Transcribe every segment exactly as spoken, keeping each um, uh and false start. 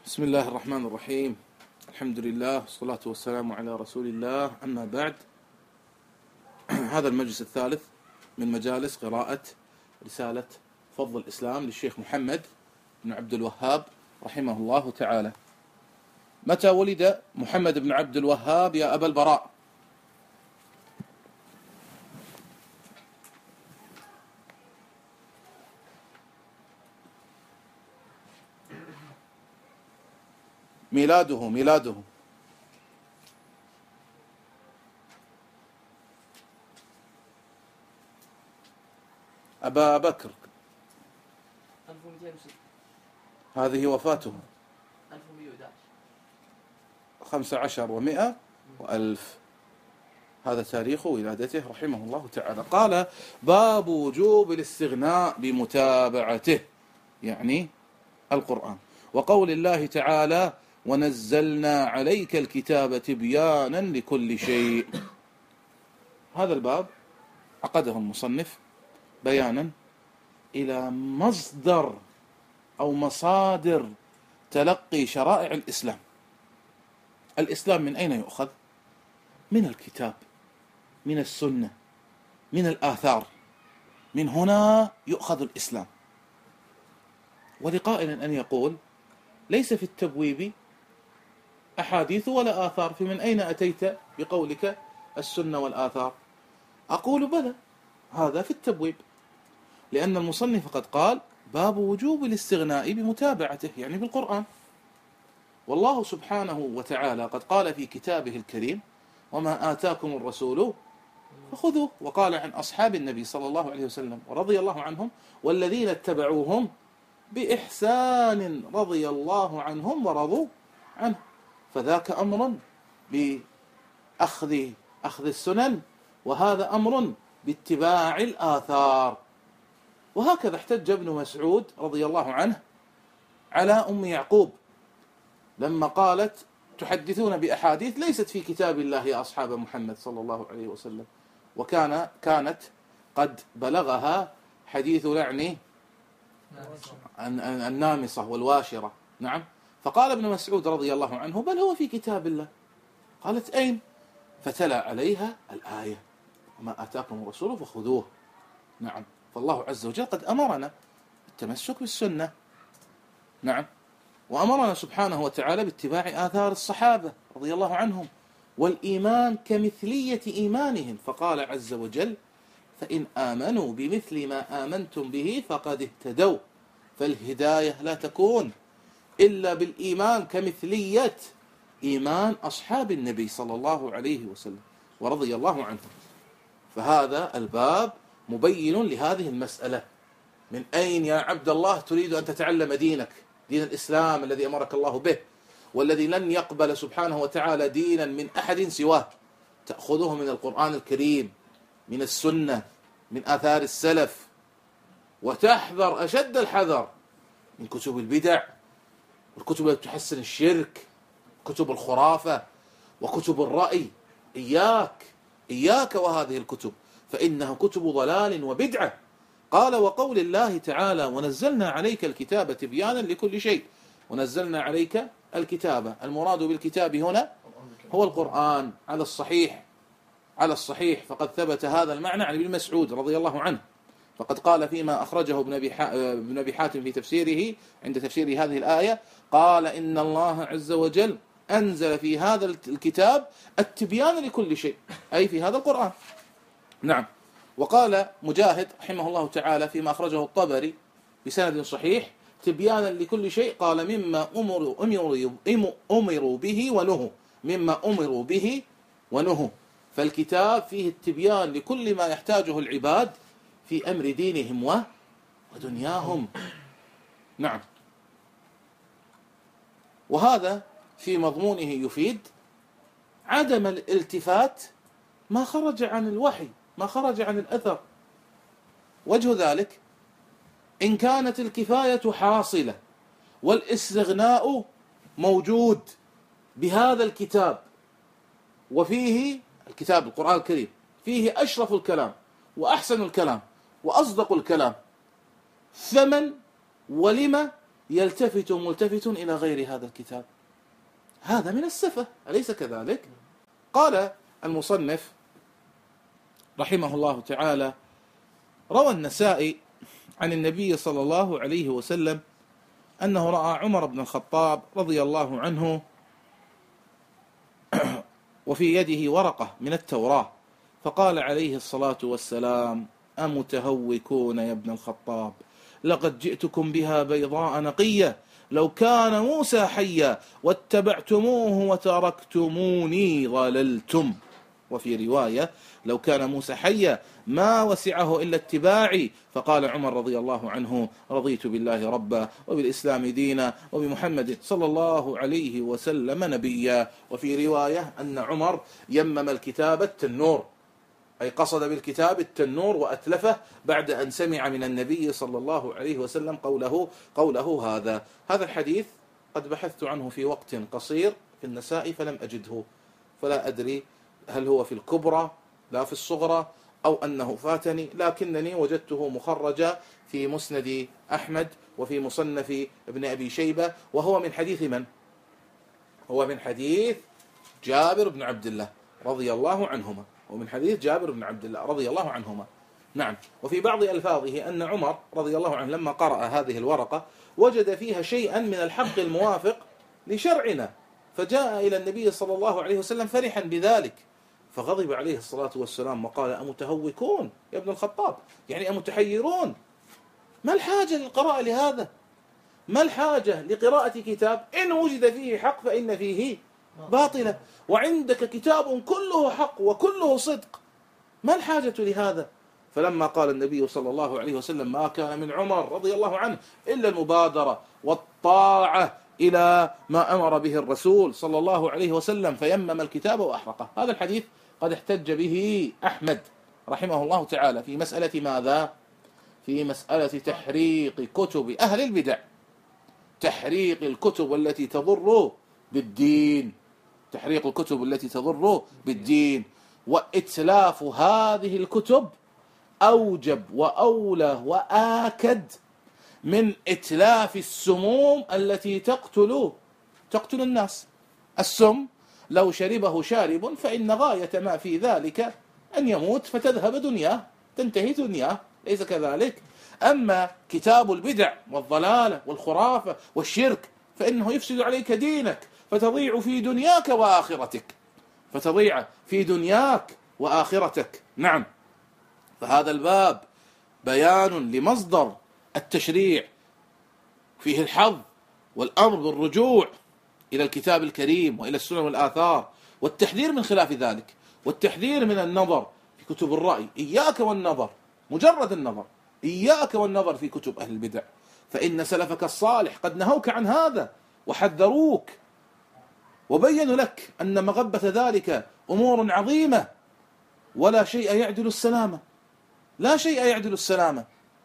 بسم الله الرحمن الرحيم. الحمد لله والصلاة والسلام على رسول الله. أما بعد، هذا المجلس الثالث من مجالس قراءة رسالة فضل الإسلام للشيخ محمد بن عبد الوهاب رحمه الله تعالى. متى ولد محمد بن عبد الوهاب يا أبا البراء؟ ميلاده ميلاده أبا بكر. ألف ومئتين وستة. هذه وفاته ألف ومئة وأحد عشر. خمسة عشر ومئة وألف. هذا تاريخ ولادته رحمه الله تعالى. قال: باب وجوب الاستغناء بمتابعته، يعني القرآن، وقول الله تعالى: ونزلنا عليك الكتاب تبيانا لكل شيء. هذا الباب عقده المصنف بيانا إلى مصدر أو مصادر تلقي شرائع الإسلام. الإسلام من أين يؤخذ؟ من الكتاب، من السنة، من الآثار. من هنا يؤخذ الإسلام. ولقائل أن يقول: ليس في التبويب أحاديث ولا آثار، فمن أين أتيت بقولك السنة والآثار؟ أقول: بلى، هذا في التبويب، لأن المصنف قد قال: باب وجوب الاستغناء بمتابعته، يعني بالقرآن. والله سبحانه وتعالى قد قال في كتابه الكريم: وما آتاكم الرسول فخذوه. وقال عن أصحاب النبي صلى الله عليه وسلم ورضي الله عنهم: والذين اتبعوهم بإحسان رضي الله عنهم ورضوا عنه. فذاك أمر بأخذ أخذ السنن، وهذا أمر باتباع الآثار. وهكذا احتج ابن مسعود رضي الله عنه على أم يعقوب لما قالت: تحدثون بأحاديث ليست في كتاب الله يا أصحاب محمد صلى الله عليه وسلم. وكان كانت قد بلغها حديث لعن النامصة والواشرة. نعم. فقال ابن مسعود رضي الله عنه: بل هو في كتاب الله. قالت: أين؟ فتلا عليها الآية: وما آتاكم الرسول فخذوه. نعم. فالله عز وجل قد أمرنا بالتمسك بالسنة. نعم. وأمرنا سبحانه وتعالى باتباع آثار الصحابة رضي الله عنهم، والإيمان كمثلية إيمانهم. فقال عز وجل: فإن آمنوا بمثل ما آمنتم به فقد اهتدوا. فالهداية لا تكون إلا بالإيمان كمثلية إيمان أصحاب النبي صلى الله عليه وسلم ورضي الله عنهم. فهذا الباب مبين لهذه المسألة. من أين يا عبد الله تريد أن تتعلم دينك، دين الإسلام الذي أمرك الله به، والذي لن يقبل سبحانه وتعالى دينا من أحد سواه؟ تأخذه من القرآن الكريم، من السنة، من آثار السلف، وتحذر أشد الحذر من كتب البدع والكتب التي تحسن الشرك، كتب الخرافة وكتب الرأي. إياك إياك وهذه الكتب، فإنها كتب ضلال وبدعة. قال: وقول الله تعالى: ونزلنا عليك الكتاب تبيانا لكل شيء. ونزلنا عليك الكتاب، المراد بالكتاب هنا هو القرآن على الصحيح على الصحيح فقد ثبت هذا المعنى عن ابن مسعود رضي الله عنه. فقد قال فيما أخرجه ابن أبي حاتم في تفسيره عند تفسير هذه الآية، قال: إن الله عز وجل أنزل في هذا الكتاب التبيان لكل شيء، أي في هذا القرآن. نعم. وقال مجاهد رحمه الله تعالى فيما أخرجه الطبري بسند صحيح: تبيانا لكل شيء، قال: مما أمروا, أمروا, أمروا به ونهوا مما أمروا به ونهوا. فالكتاب فيه التبيان لكل ما يحتاجه العباد في أمر دينهم ودنياهم. نعم. وهذا في مضمونه يفيد عدم الالتفات ما خرج عن الوحي، ما خرج عن الأثر. وجه ذلك: إن كانت الكفاية حاصلة والاستغناء موجود بهذا الكتاب، وفيه الكتاب القرآن الكريم فيه أشرف الكلام وأحسن الكلام وأصدق الكلام، فمن ولم يلتفت ملتفت إلى غير هذا الكتاب. هذا من السفة، أليس كذلك؟ قال المصنف رحمه الله تعالى: روى النسائي عن النبي صلى الله عليه وسلم أنه رأى عمر بن الخطاب رضي الله عنه وفي يده ورقة من التوراة، فقال عليه الصلاة والسلام: أمتهوكون يا ابن الخطاب، لقد جئتكم بها بيضاء نقية، لو كان موسى حيا واتبعتموه وتركتموني ضللتم. وفي رواية: لو كان موسى حيا ما وسعه إلا اتباعي. فقال عمر رضي الله عنه: رضيت بالله ربا وبالإسلام دينا وبمحمد صلى الله عليه وسلم نبيا. وفي رواية أن عمر يمم الكتاب التنور، أي قصد بالكتاب التنور وأتلفه بعد أن سمع من النبي صلى الله عليه وسلم قوله قوله هذا. هذا الحديث قد بحثت عنه في وقت قصير في النساء فلم أجده، فلا أدري هل هو في الكبرى لا في الصغرى أو أنه فاتني، لكنني وجدته مخرجا في مسند أحمد وفي مصنف ابن أبي شيبة، وهو من حديث من؟ هو من حديث جابر بن عبد الله رضي الله عنهما، ومن حديث جابر بن عبد الله رضي الله عنهما. نعم. وفي بعض ألفاظه أن عمر رضي الله عنه لما قرأ هذه الورقة وجد فيها شيئا من الحق الموافق لشرعنا، فجاء إلى النبي صلى الله عليه وسلم فرحا بذلك، فغضب عليه الصلاة والسلام وقال: أمتهوكون يا ابن الخطاب، يعني أمتحيرون؟ ما الحاجة للقراءة لهذا؟ ما الحاجة لقراءة كتاب إن وجد فيه حق فإن فيه باطلة، وعندك كتاب كله حق وكله صدق، ما الحاجة لهذا؟ فلما قال النبي صلى الله عليه وسلم: ما كان من عمر رضي الله عنه إلا المبادرة والطاعة إلى ما أمر به الرسول صلى الله عليه وسلم، فيمم الكتاب وأحرقه. هذا الحديث قد احتج به أحمد رحمه الله تعالى في مسألة ماذا؟ في مسألة تحريق كتب أهل البدع، تحريق الكتب التي تضر بالدين، تحريق الكتب التي تضر بالدين، وإتلاف هذه الكتب أوجب وأولى وآكد من إتلاف السموم التي تقتل تقتل الناس. السم لو شربه شارب فإن غاية ما في ذلك أن يموت فتذهب دنياه، تنتهي دنياه، ليس كذلك؟ أما كتاب البدع والضلالة والخرافة والشرك فإنه يفسد عليك دينك، فتضيع في دنياك وآخرتك، فتضيع في دنياك وآخرتك. نعم. فهذا الباب بيان لمصدر التشريع، فيه الحظ والأمر بالرجوع إلى الكتاب الكريم وإلى السنن والآثار، والتحذير من خلاف ذلك، والتحذير من النظر في كتب الرأي. إياك والنظر، مجرد النظر، إياك والنظر في كتب أهل البدع، فإن سلفك الصالح قد نهوك عن هذا وحذروك وبينوا لك أن مغبة ذلك أمور عظيمة، ولا شيء يعدل السلامة، لا شيء يعدل السلامة.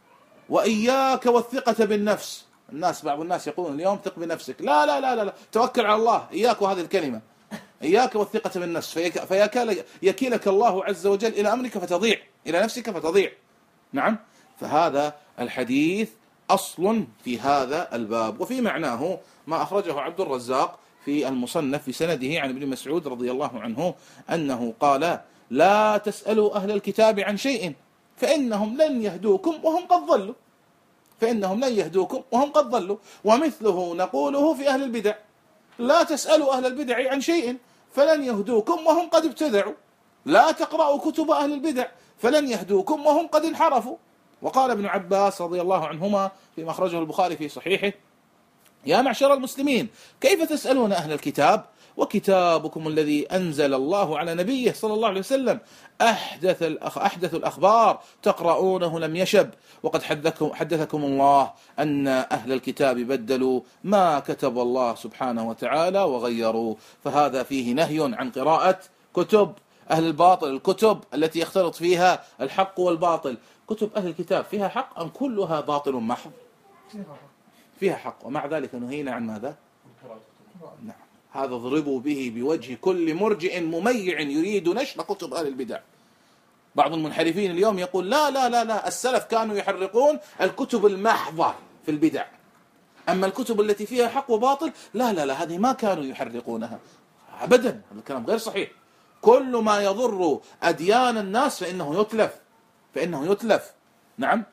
وإياك والثقة بالنفس. الناس بعض الناس يقولون اليوم ثق بنفسك، لا لا لا لا توكل على الله. إياك وهذه الكلمة، إياك والثقة بالنفس، فيكيلك الله عز وجل إلى أمرك فتضيع، إلى نفسك فتضيع. نعم. فهذا الحديث أصل في هذا الباب. وفي معناه ما أخرجه عبد الرزاق في المصنف في سنده عن ابن مسعود رضي الله عنه أنه قال: لا تسألوا أهل الكتاب عن شيء فإنهم لن يهدوكم وهم قد ضلوا، فإنهم لن يهدوكم وهم قد ضلوا. ومثله نقوله في أهل البدع: لا تسألوا أهل البدع عن شيء فلن يهدوكم وهم قد ابتدعوا، لا تقرأوا كتب أهل البدع فلن يهدوكم وهم قد انحرفوا. وقال ابن عباس رضي الله عنهما فيما أخرجه البخاري في صحيحه: يا معشر المسلمين، كيف تسألون أهل الكتاب وكتابكم الذي أنزل الله على نبيه صلى الله عليه وسلم أحدث الأخ أحدث الأخبار تقرؤونه لم يشب، وقد حدثكم, حدثكم الله أن أهل الكتاب بدلوا ما كتب الله سبحانه وتعالى وغيروا. فهذا فيه نهي عن قراءة كتب أهل الباطل، الكتب التي يختلط فيها الحق والباطل. كتب أهل الكتاب فيها حق أم كلها باطل محض؟ فيها حق، ومع ذلك نهينا عن ماذا؟ نعم. هذا اضربوا به بوجه كل مرجئ مميع يريد نشر كتب أهل البدع. بعض المنحرفين اليوم يقول: لا لا لا لا السلف كانوا يحرقون الكتب المحضة في البدع، أما الكتب التي فيها حق وباطل لا لا لا، هذه ما كانوا يحرقونها أبدا، هذا الكلام غير صحيح. كل ما يضر أديان الناس فإنه يتلف، فإنه يتلف. نعم.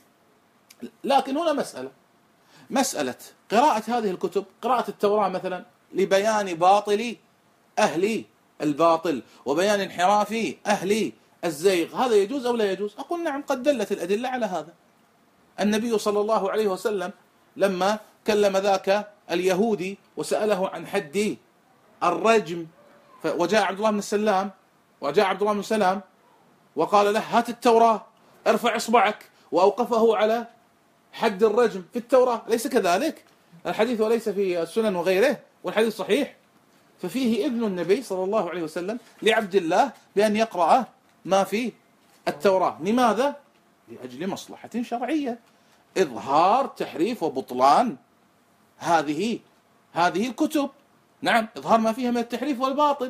لكن هنا مسألة مسألة قراءة هذه الكتب، قراءة التوراة مثلا لبيان باطل أهل الباطل وبيان انحراف أهل الزيغ، هذا يجوز أو لا يجوز؟ أقول نعم، قد دلت الأدلة على هذا. النبي صلى الله عليه وسلم لما كلم ذاك اليهودي وسأله عن حد الرجم، وجاء عبد الله بن السلام وجاء عبد الله بن السلام وقال له هات التوراة، ارفع اصبعك، وأوقفه على حد الرجم في التوراة. ليس كذلك؟ الحديث وليس في السنن وغيره، والحديث صحيح. ففيه إذن النبي صلى الله عليه وسلم لعبد الله بأن يقرأ ما في التوراة. لماذا؟ لأجل مصلحة شرعية، إظهار تحريف وبطلان هذه هذه الكتب. نعم، إظهار ما فيها من التحريف والباطل.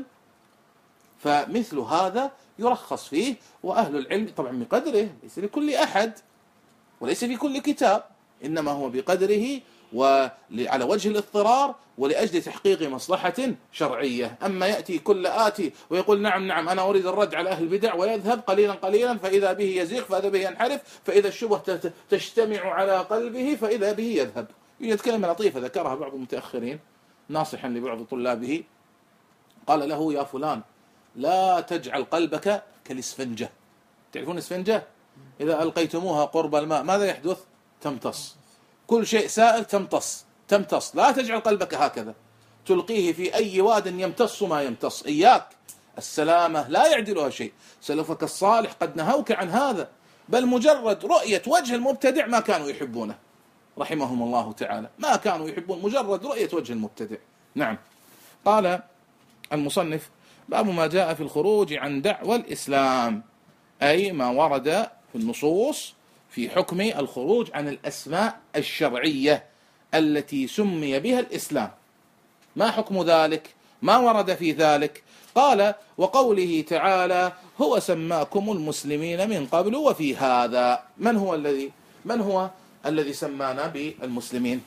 فمثل هذا يرخص فيه، وأهل العلم طبعا بقدره، ليس لكل أحد وليس في كل كتاب، إنما هو بقدره وعلى وجه الاضطرار ولأجل تحقيق مصلحة شرعية. أما يأتي كل آتي ويقول نعم نعم أنا أريد الرد على أهل البدع، ويذهب قليلا قليلا فإذا به يزيغ، فإذا به ينحرف، فإذا الشبهة تجتمع على قلبه فإذا به يذهب. يوجد كلمة لطيفة ذكرها بعض المتأخرين ناصحا لبعض طلابه، قال له يا فلان لا تجعل قلبك كالإسفنجة. تعرفون الإسفنجة؟ إذا ألقيتموها قرب الماء ماذا يحدث؟ تمتص. كل شيء سائل تمتص تمتص. لا تجعل قلبك هكذا، تلقيه في أي واد يمتص ما يمتص. إياك، السلامة لا يعدلها شيء. سلفك الصالح قد نهوك عن هذا، بل مجرد رؤية وجه المبتدع ما كانوا يحبونه رحمهم الله تعالى، ما كانوا يحبون مجرد رؤية وجه المبتدع. نعم. قال المصنف باب ما جاء في الخروج عن دعوى الإسلام، أي ما ورد في النصوص في حكم الخروج عن الأسماء الشرعية التي سمي بها الإسلام. ما حكم ذلك؟ ما ورد في ذلك؟ قال وقوله تعالى هو سماكم المسلمين من قبل وفي هذا. من هو الذي من هو الذي سمانا بالمسلمين؟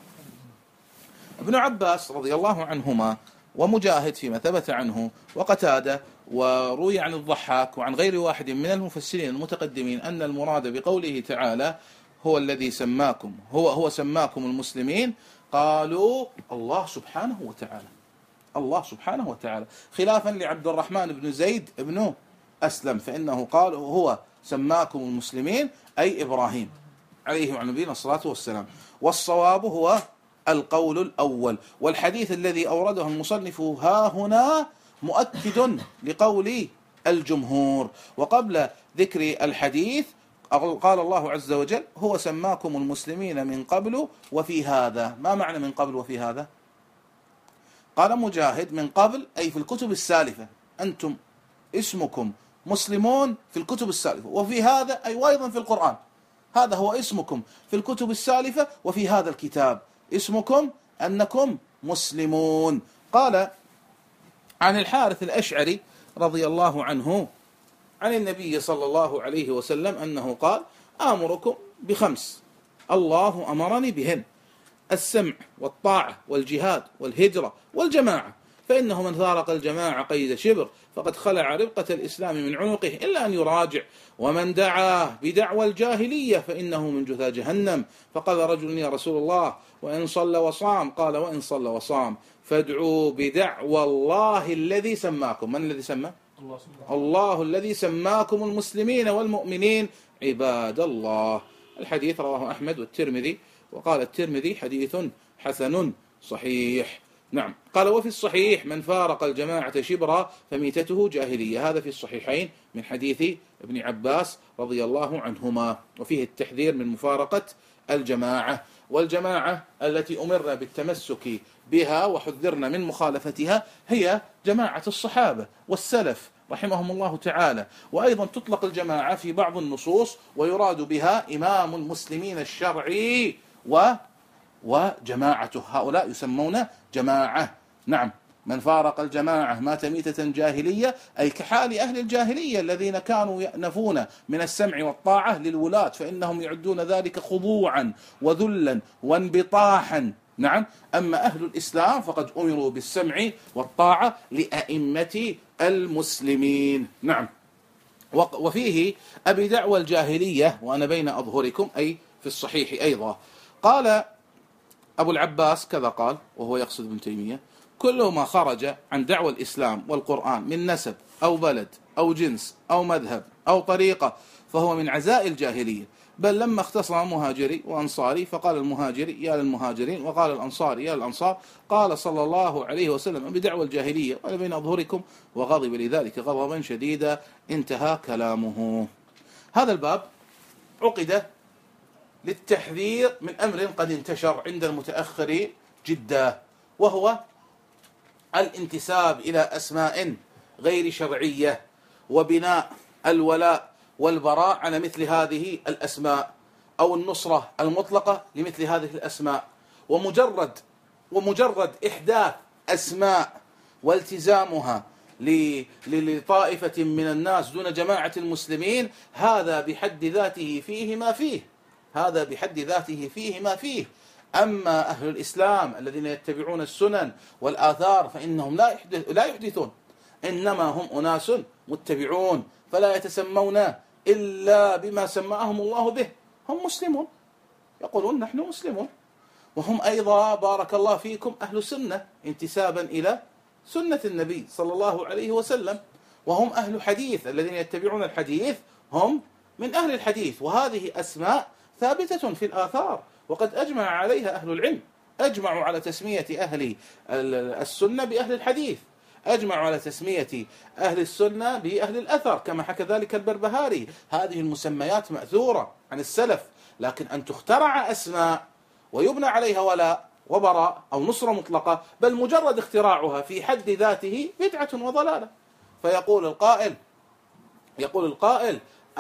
ابن عباس رضي الله عنهما ومجاهد فيما ثبت عنه وقتادة، وروي عن الضحاك وعن غير واحد من المفسرين المتقدمين أن المراد بقوله تعالى هو الذي سماكم هو هو سماكم المسلمين، قالوا الله سبحانه وتعالى، الله سبحانه وتعالى، خلافا لعبد الرحمن بن زيد بن أسلم، فإنه قال هو سماكم المسلمين أي إبراهيم عليه وعلى نبينا الصلاة والسلام. والصواب هو القول الأول، والحديث الذي أورده المصنف ها هنا مؤكد لقول الجمهور. وقبل ذكر الحديث قال الله عز وجل هو سماكم المسلمين من قبل وفي هذا. ما معنى من قبل وفي هذا؟ قال مجاهد من قبل أي في الكتب السالفة، أنتم اسمكم مسلمون في الكتب السالفة، وفي هذا أي وأيضا في القرآن. هذا هو اسمكم في الكتب السالفة، وفي هذا الكتاب اسمكم أنكم مسلمون. قال عن الحارث الأشعري رضي الله عنه عن النبي صلى الله عليه وسلم أنه قال آمركم بخمس الله أمرني بهن: السمع والطاعة والجهاد والهجرة والجماعة، فإنه من فارق الجماعة قيد شبر فقد خلع ربقة الإسلام من عنقه إلا أن يراجع، ومن دعا بدعوى الجاهلية فإنه من جثى جهنم. فقال رجل يا رسول الله وإن صلى وصام؟ قال وإن صلى وصام فادعوا بدعوى الله الذي سماكم. من الذي سمى؟ الله, الله الذي سماكم المسلمين والمؤمنين عباد الله. الحديث رواه أحمد والترمذي، وقال الترمذي حديث حسن صحيح. نعم. قال وفي الصحيح من فارق الجماعة شبرا فميتته جاهلية. هذا في الصحيحين من حديث ابن عباس رضي الله عنهما، وفيه التحذير من مفارقة الجماعة. والجماعة التي أمرنا بالتمسك بها وحذرنا من مخالفتها هي جماعة الصحابة والسلف رحمهم الله تعالى. وأيضا تطلق الجماعة في بعض النصوص ويراد بها إمام المسلمين الشرعي و وجماعته، هؤلاء يسمون جماعة. نعم. من فارق الجماعة مات ميتة جاهلية، أي كحال أهل الجاهلية الذين كانوا يأنفون من السمع والطاعة للولاة، فإنهم يعدون ذلك خضوعا وذلا وانبطاحا. نعم. أما أهل الإسلام فقد أمروا بالسمع والطاعة لأئمة المسلمين. نعم. وفيه أبي دعوى الجاهلية وأنا بين أظهركم، أي في الصحيح أيضا. قال أبو العباس كذا قال، وهو يقصد ابن تيمية: كل ما خرج عن دعوى الإسلام والقرآن من نسب أو بلد أو جنس أو مذهب أو طريقة فهو من عزاء الجاهلية. بل لما اختصم مهاجري وأنصاري فقال المهاجري يا للمهاجرين وقال الأنصاري يا للأنصار، قال صلى الله عليه وسلم: بدعوى الجاهلية وأنا بين أظهركم، وغضب لذلك غضبا شديدا. انتهى كلامه. هذا الباب عقد للتحذير من أمر قد انتشر عند المتأخرين جدا، وهو الانتساب إلى أسماء غير شرعية، وبناء الولاء والبراء على مثل هذه الأسماء، أو النصرة المطلقة لمثل هذه الأسماء. ومجرد ومجرد إحداث أسماء والتزامها لطائفة من الناس دون جماعة المسلمين، هذا بحد ذاته فيه ما فيه هذا بحد ذاته فيه ما فيه. أما أهل الإسلام الذين يتبعون السنن والآثار فإنهم لا لا يحدثون، إنما هم أناس متبعون، فلا يتسمون إلا بما سماهم الله به. هم مسلمون، يقولون نحن مسلمون، وهم أيضا بارك الله فيكم أهل سنة انتسابا إلى سنة النبي صلى الله عليه وسلم، وهم أهل حديث الذين يتبعون الحديث هم من أهل الحديث. وهذه أسماء ثابتة في الآثار، وقد أجمع عليها أهل العلم، أجمعوا على تسمية أهل السنة بأهل الحديث، أجمعوا على تسمية أهل السنة بأهل الأثر، كما حكى ذلك البربهاري. هذه المسميات مأثورة عن السلف، لكن أن تخترع أسماء ويبنى عليها ولاء وبراء أو نصرة مطلقة، بل مجرد اختراعها في حد ذاته بدعة وضلالة. فيقول القائل يقول القائل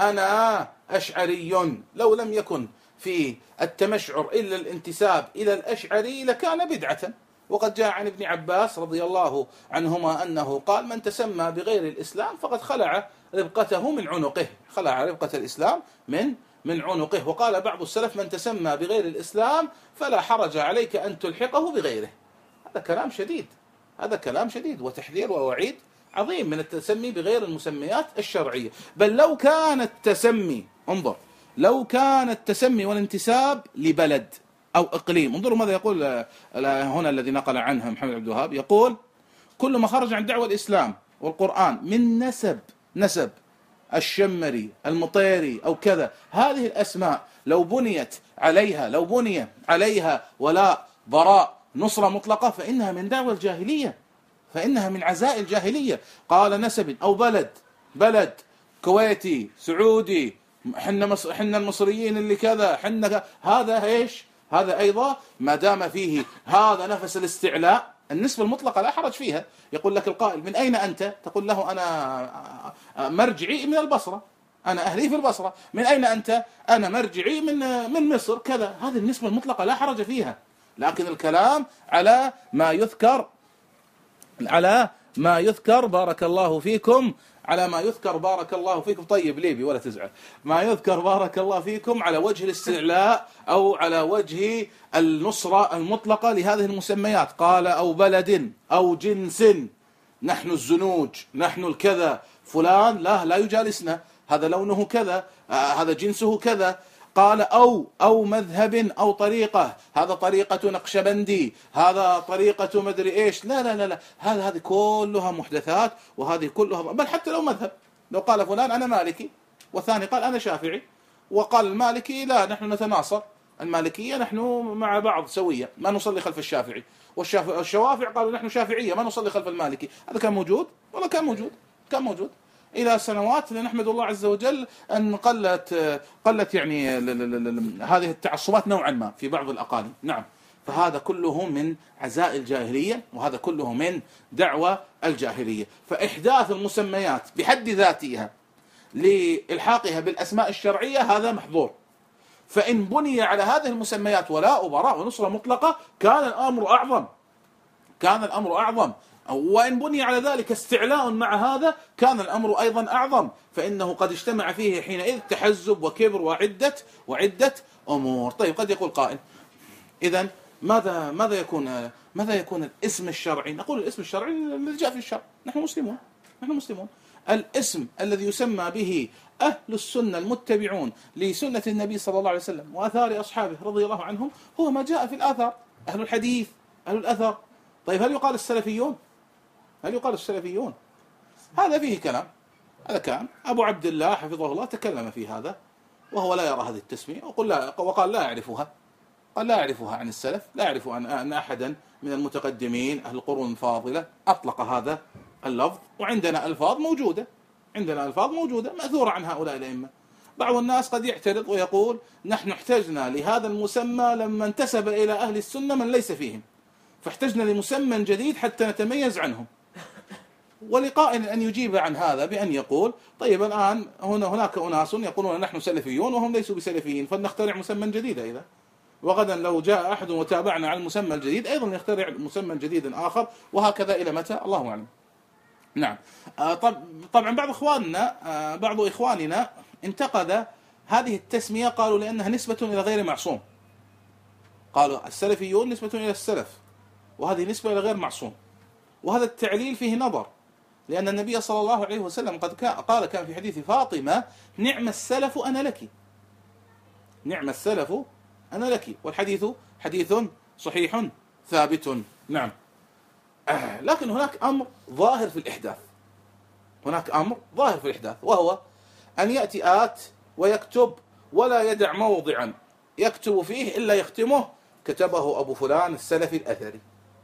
أنا أشعري، لو لم يكن في التمشعر إلا الانتساب إلى الأشعري لكان بدعة. وقد جاء عن ابن عباس رضي الله عنهما أنه قال: من تسمى بغير الإسلام فقد خلع ربقته من عنقه، خلع ربقة الإسلام من من عنقه. وقال بعض السلف: من تسمى بغير الإسلام فلا حرج عليك أن تلحقه بغيره. هذا كلام شديد، هذا كلام شديد وتحذير ووعيد عظيم من التسمي بغير المسميات الشرعية. بل لو كان التسمي، انظر، لو كان التسمي والانتساب لبلد أو إقليم، انظروا ماذا يقول هنا الذي نقل عنها محمد عبد الوهاب، يقول: كل ما خرج عن دعوة الإسلام والقرآن من نسب نسب الشمري المطيري أو كذا، هذه الأسماء لو بنيت عليها لو بني عليها ولاء براء نصرة مطلقة فإنها من دعوة الجاهلية، فإنها من عزاء الجاهلية. قال نسب أو بلد، بلد كويتي سعودي، حنا مص... حنا المصريين اللي كذا، حنا هذا ايش؟ هذا أيضا ما دام فيه هذا نفس الاستعلاء، النسبة المطلقة لا حرج فيها. يقول لك القائل: من أين أنت؟ تقول له: أنا مرجعي من البصرة، أنا أهلي في البصرة. من أين أنت؟ أنا مرجعي من من مصر كذا. هذه النسبة المطلقة لا حرج فيها، لكن الكلام على ما يذكر على ما يذكر بارك الله فيكم على ما يذكر بارك الله فيكم طيب ليبي ولا تزعل، ما يذكر بارك الله فيكم على وجه الاستعلاء أو على وجه النصرة المطلقة لهذه المسميات. قال: أو بلد أو جنس، نحن الزنوج، نحن الكذا، فلان لا لا يجالسنا، هذا لونه كذا، آه هذا جنسه كذا. قال: أو أو مذهب أو طريقة، هذا طريقة نقشبندي، هذا طريقة مدري إيش. لا لا لا لا، هذه هذه كلها محدثات، وهذه كلها، بل حتى لو مذهب، لو قال فلان أنا مالكي والثاني قال أنا شافعي، وقال المالكي لا نحن نتناصر، المالكية نحن مع بعض سوية ما نصلي خلف الشافعي، والشوافع قالوا نحن شافعية ما نصلي خلف المالكي. هذا كان موجود ولا كان موجود؟ كان موجود إلى سنوات، نحمد الله عز وجل أن قلت قلت يعني هذه التعصبات نوعا ما في بعض الأقاليم. نعم، فهذا كله من عزاء الجاهلية، وهذا كله من دعوة الجاهلية. فإحداث المسميات بحد ذاتها لإلحاقها بالأسماء الشرعية هذا محظور. فإن بني على هذه المسميات ولاء وبراء ونصرة مطلقة كان الأمر أعظم، كان الأمر أعظم. وإن بني على ذلك استعلاء مع هذا كان الأمر أيضا أعظم، فإنه قد اجتمع فيه حينئذ تحزب وكبر وعدة وعدة أمور. طيب قد يقول قائل إذن ماذا ماذا يكون ماذا يكون الاسم الشرعي؟ نقول الاسم الشرعي الذي جاء في الشرع، نحن مسلمون نحن مسلمون الاسم الذي يسمى به أهل السنة المتبعون لسنة النبي صلى الله عليه وسلم وآثار أصحابه رضي الله عنهم هو ما جاء في الآثار، أهل الحديث أهل الأثر. طيب هل يقال السلفيون؟ هل يقال السلفيون؟ هذا فيه كلام، هذا كان أبو عبد الله حفظه الله تكلم في هذا وهو لا يرى هذه التسمية، وقال لا, وقال لا يعرفها، قال لا يعرفها عن السلف، لا يعرف أن أحدا من المتقدمين أهل القرون الفاضلة أطلق هذا اللفظ. وعندنا ألفاظ موجودة، عندنا ألفاظ موجودة مأثورة عن هؤلاء الأئمة. بعض الناس قد يعترض ويقول نحن احتجنا لهذا المسمى لما انتسب إلى أهل السنة من ليس فيهم، فاحتجنا لمسمى جديد حتى نتميز عنهم. ولقائل أن يجيب عن هذا بأن يقول طيب الآن هنا هناك أناس يقولون نحن سلفيون وهم ليسوا بسلفيين، فلنخترع مسمى جديدا إذا، وغدا لو جاء أحد وتابعنا على المسمى الجديد أيضا نخترع مسمى جديد آخر، وهكذا إلى متى؟ الله أعلم. نعم. طبعا بعض إخواننا بعض إخواننا انتقد هذه التسمية، قالوا لأنها نسبة إلى غير معصوم، قالوا السلفيون نسبة إلى السلف وهذه نسبة إلى غير معصوم، وهذا التعليل فيه نظر، لأن النبي صلى الله عليه وسلم قد قال كان في حديث فاطمة نعم السلف أنا لك، نعم السلف أنا لك، والحديث حديث صحيح ثابت. نعم. آه لكن هناك أمر ظاهر في الإحداث، هناك أمر ظاهر في الإحداث، وهو أن يأتي آت ويكتب ولا يدع موضعا يكتب فيه إلا يختمه كتبه أبو فلان السلفي الأثري،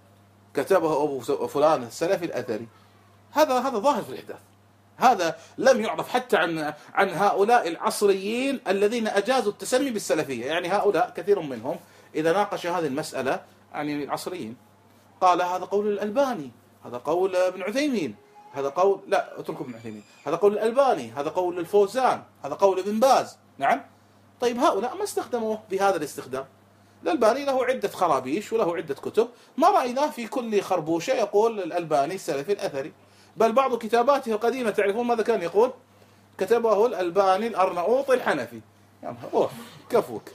كتبه أبو فلان السلفي الأثري. هذا هذا ظاهر في الإحداث، هذا لم يعرف حتى عن عن هؤلاء العصريين الذين أجازوا التسمي بالسلفية. يعني هؤلاء كثير منهم إذا ناقش هذه المسألة يعني العصريين قال هذا قول الألباني، هذا قول ابن عثيمين، هذا قول لا اتركوا ابن عثيمين، هذا قول الألباني، هذا قول الفوزان، هذا قول ابن باز. نعم. طيب هؤلاء ما استخدموه بهذا الاستخدام. الألباني له عدة خرابيش وله عدة كتب، ما رأينا في كل خربوشة يقول الألباني السلفي الأثري، بل بعض كتاباته القديمة تعرفون ماذا كان يقول؟ كتبه الألباني الأرناؤوطي الحنفي. يعني روح كفوك.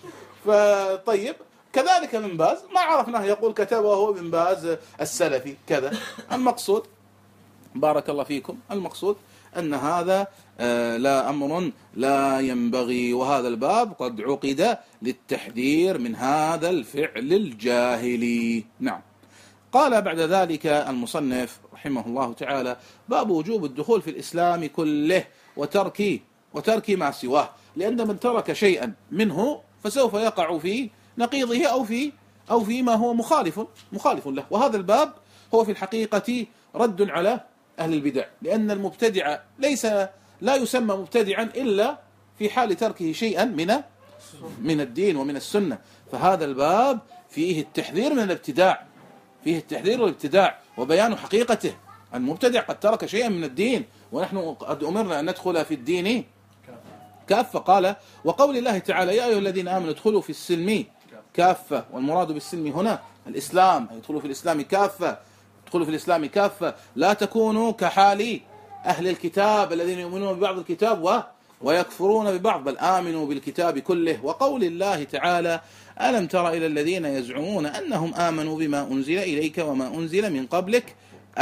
فطيب كذلك ابن باز ما عرفناه يقول كتبه ابن باز السلفي كذا. المقصود بارك الله فيكم، المقصود أن هذا لا أمر لا ينبغي، وهذا الباب قد عقد للتحذير من هذا الفعل الجاهلي. نعم. قال بعد ذلك المصنف رحمه الله تعالى باب وجوب الدخول في الإسلام كله وترك وترك ما سواه، لأن من ترك شيئا منه فسوف يقع في نقيضه أو في أو فيما هو مخالف مخالف له. وهذا الباب هو في الحقيقة رد على أهل البدع، لأن المبتدع ليس لا يسمى مبتدعا إلا في حال تركه شيئا من من الدين ومن السنة. فهذا الباب فيه التحذير من الابتداع، فيه التحذير والابتداع وبيان حقيقته. المبتدع قد ترك شيئا من الدين، ونحن قد أمرنا أن ندخل في الدين كافة. قال وقول الله تعالى يا أيها الذين آمنوا ادخلوا في السلم كافة، والمراد بالسلم هنا الإسلام، يدخلوا في الإسلام كافة، ادخلوا في الإسلام كافة، لا تكونوا كحال أهل الكتاب الذين يؤمنون ببعض الكتاب و ويكفرون ببعض، بل آمنوا بالكتاب كله. وقول الله تعالى ألم تر إلى الذين يزعمون أنهم آمنوا بما أنزل إليك وما أنزل من قبلك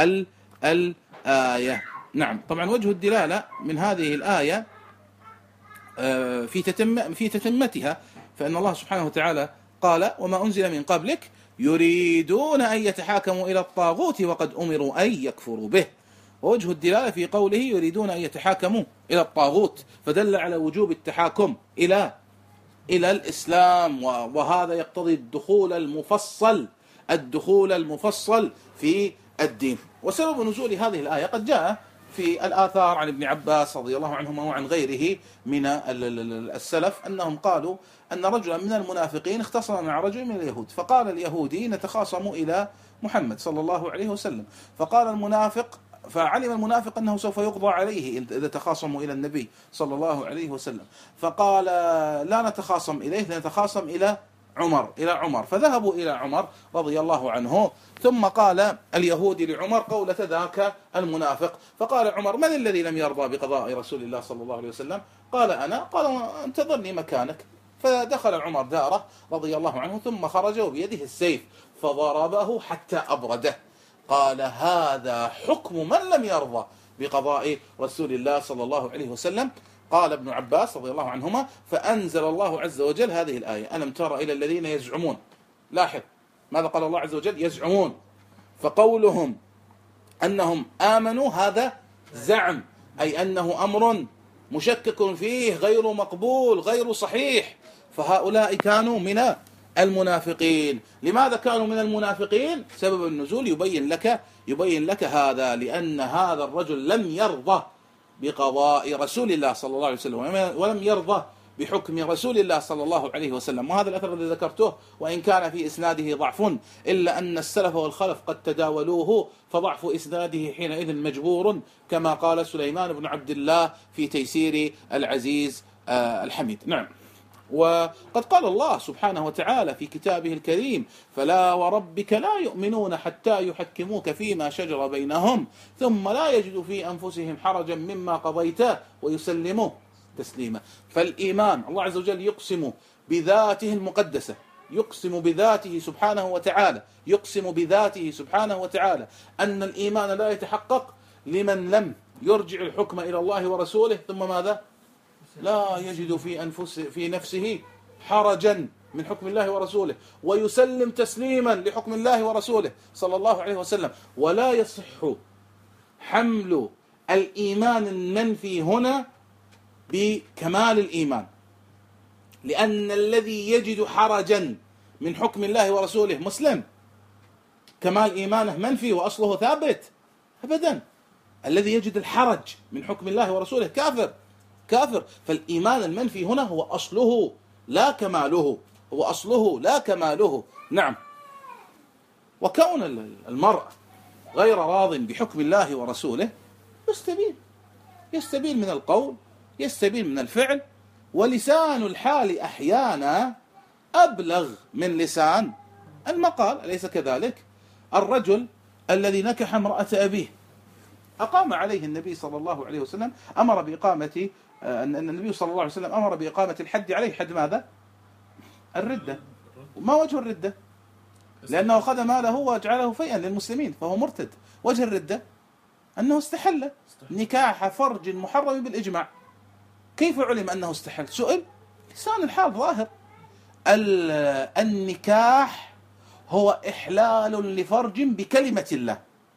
الآية. نعم. طبعا وجه الدلالة من هذه الآية في تتم في تتمتها، فإن الله سبحانه وتعالى قال وما أنزل من قبلك يريدون أن يتحاكموا إلى الطاغوت وقد أمروا أن يكفروا به. ووجه الدلالة في قوله يريدون أن يتحاكموا إلى الطاغوت، فدل على وجوب التحاكم إلى إلى الإسلام، وهذا يقتضي الدخول المفصل الدخول المفصل في الدين. وسبب نزول هذه الآية قد جاء في الآثار عن ابن عباس رضي الله عنهما وعن غيره من السلف أنهم قالوا أن رجلا من المنافقين اختصم مع رجل من اليهود، فقال اليهودي نتخاصم إلى محمد صلى الله عليه وسلم، فقال المنافق فعلم المنافق أنه سوف يقضى عليه إذا تخاصموا إلى النبي صلى الله عليه وسلم، فقال لا نتخاصم إليه، نتخاصم إلى عمر إلى عمر، فذهبوا إلى عمر رضي الله عنه، ثم قال اليهودي لعمر قولة ذاك المنافق، فقال عمر: من الذي لم يرضى بقضاء رسول الله صلى الله عليه وسلم؟ قال: أنا. قال: انتظرني مكانك. فدخل عمر داره رضي الله عنه، ثم خرج وبيده السيف فضربه حتى أبرده. قال: هذا حكم من لم يرضى بقضاء رسول الله صلى الله عليه وسلم. قال ابن عباس رضي الله عنهما: فأنزل الله عز وجل هذه الآية: ألم تر إلى الذين يزعمون. لاحظ ماذا قال الله عز وجل؟ يزعمون. فقولهم أنهم آمنوا هذا زعم، أي أنه أمر مشكك فيه، غير مقبول، غير صحيح. فهؤلاء كانوا من المنافقين. لماذا كانوا من المنافقين؟ سبب النزول يبين لك يبين لك هذا، لأن هذا الرجل لم يرضى بقضاء رسول الله صلى الله عليه وسلم، ولم يرضى بحكم رسول الله صلى الله عليه وسلم. وهذا الأثر الذي ذكرته وإن كان في إسناده ضعف، إلا أن السلف والخلف قد تداولوه، فضعف إسناده حينئذ مجبور، كما قال سليمان بن عبد الله في تيسير العزيز الحميد. نعم. وقد قال الله سبحانه وتعالى في كتابه الكريم: فلا وربك لا يؤمنون حتى يحكموك فيما شجر بينهم ثم لا يجدوا في أنفسهم حرجا مما قضيت ويسلموا تسليما. فالإيمان، الله عز وجل يقسم بذاته المقدسة، يقسم بذاته سبحانه وتعالى يقسم بذاته سبحانه وتعالى أن الإيمان لا يتحقق لمن لم يرجع الحكم إلى الله ورسوله، ثم ماذا؟ لا يجد في أنفس في نفسه حرجا من حكم الله ورسوله، ويسلم تسليما لحكم الله ورسوله صلى الله عليه وسلم. ولا يصح حمل الإيمان المنفي هنا بكمال الإيمان، لأن الذي يجد حرجا من حكم الله ورسوله مسلم، كمال إيمانه منفي وأصله ثابت؟ أبدا. الذي يجد الحرج من حكم الله ورسوله كافر كافر. فالإيمان المنفي هنا هو أصله لا كماله، هو أصله لا كماله. نعم. وكون المرء غير راض بحكم الله ورسوله يستبين يستبين من القول، يستبين من الفعل، ولسان الحال أحيانا أبلغ من لسان المقال، أليس كذلك؟ الرجل الذي نكح امرأة أبيه أقام عليه النبي صلى الله عليه وسلم أمر بإقامة أن النبي صلى الله عليه وسلم أمر بإقامة الحد عليه. حد ماذا؟ الردة. ما وجه الردة؟ لأنه أخذ ماله وجعله فيئا للمسلمين، فهو مرتد. وجه الردة أنه استحل نكاح فرج محرم بالإجماع. كيف علم أنه استحل؟ سئل. لسان الحال ظاهر. النكاح هو إحلال لفرج بكلمة الله،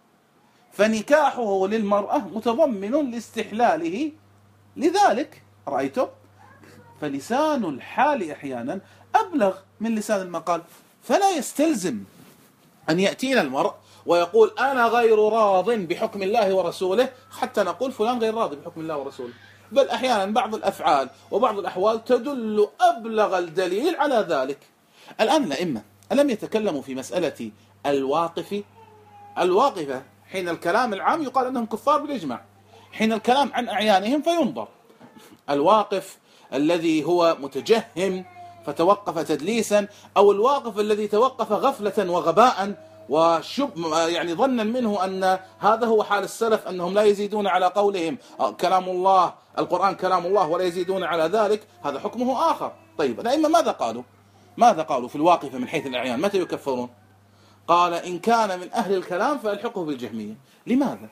فنكاحه للمرأة متضمن لاستحلاله، لذلك رأيته. فلسان الحال أحيانا أبلغ من لسان المقال. فلا يستلزم أن يأتينا المرء ويقول أنا غير راض بحكم الله ورسوله حتى نقول فلان غير راض بحكم الله ورسوله، بل أحيانا بعض الأفعال وبعض الأحوال تدل أبلغ الدليل على ذلك. الآن الأئمة ألم يتكلموا في مسألة الواقف؟ الواقفة حين الكلام العام يقال أنهم كفار بالإجماع، حين الكلام عن أعيانهم فينظر. الواقف الذي هو متجهم فتوقف تدليسا، أو الواقف الذي توقف غفلة وغباء وشب يعني ظنا منه أن هذا هو حال السلف، أنهم لا يزيدون على قولهم كلام الله، القرآن كلام الله ولا يزيدون على ذلك، هذا حكمه آخر. طيب الأئمة ماذا قالوا؟ ماذا قالوا في الواقفة من حيث الأعيان؟ متى يكفرون؟ قال إن كان من أهل الكلام فألحقه بالجهمية. لماذا؟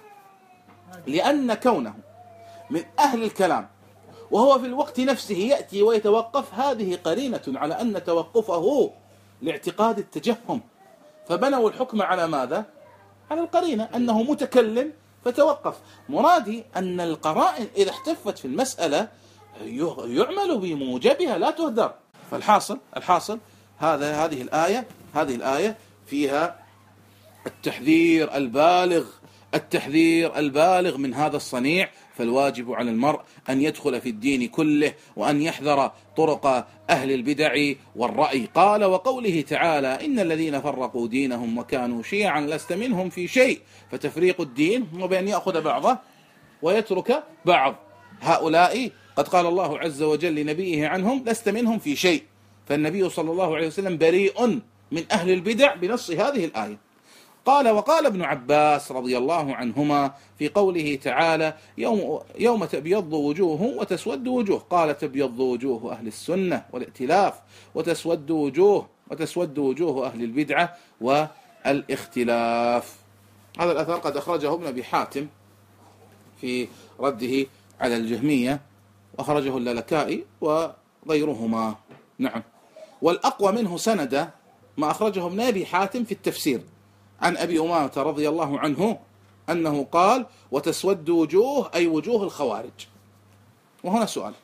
لأن كونه من أهل الكلام وهو في الوقت نفسه يأتي ويتوقف، هذه قرينة على أن توقفه لاعتقاد التجهم، فبنوا الحكم على ماذا؟ على القرينة أنه متكلم فتوقف. مرادي أن القرائن إذا احتفت في المسألة يعمل بموجبها لا تهدر. فالحاصل الحاصل هذا هذه الآية هذه الآية فيها التحذير البالغ التحذير البالغ من هذا الصنيع. فالواجب على المرء أن يدخل في الدين كله وأن يحذر طرق أهل البدع والرأي. قال وقوله تعالى إن الذين فرقوا دينهم وكانوا شيعا لست منهم في شيء، فتفريق الدين هو بأن يأخذ بعضه ويترك بعض. هؤلاء قد قال الله عز وجل لنبيه عنهم لست منهم في شيء، فالنبي صلى الله عليه وسلم بريء من أهل البدع بنص هذه الآية. قال وقال ابن عباس رضي الله عنهما في قوله تعالى يوم, يوم تبيض وجوه وتسود وجوه، قال تبيض وجوه أهل السنة والائتلاف، وتسود وجوه وتسود وجوه أهل البدعة والاختلاف. هذا الأثر قد أخرجه ابن أبي حاتم في رده على الجهمية، وأخرجه اللالكائي وغيرهما. نعم. والأقوى منه سند ما أخرجه ابن أبي حاتم في التفسير عن أبي أمامة رضي الله عنه أنه قال وتسود وجوه أي وجوه الخوارج. وهنا سؤال،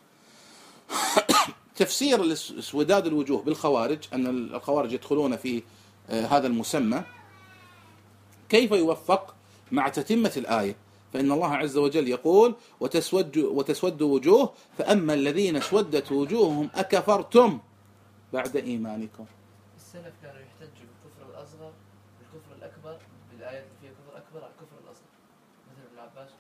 تفسير اسوداد الوجوه بالخوارج أن الخوارج يدخلون في هذا المسمى كيف يوفق مع تتمة الآية؟ فإن الله عز وجل يقول وتسود, وتسود وجوه فأما الذين اسودت وجوههم أكفرتم بعد إيمانكم. السلف كانوا يحتجوا بالكفر الأصغر بالكفر الأكبر بالآيات اللي فيها كفر أكبر على الكفر الأصغر، مثل ابن عباس.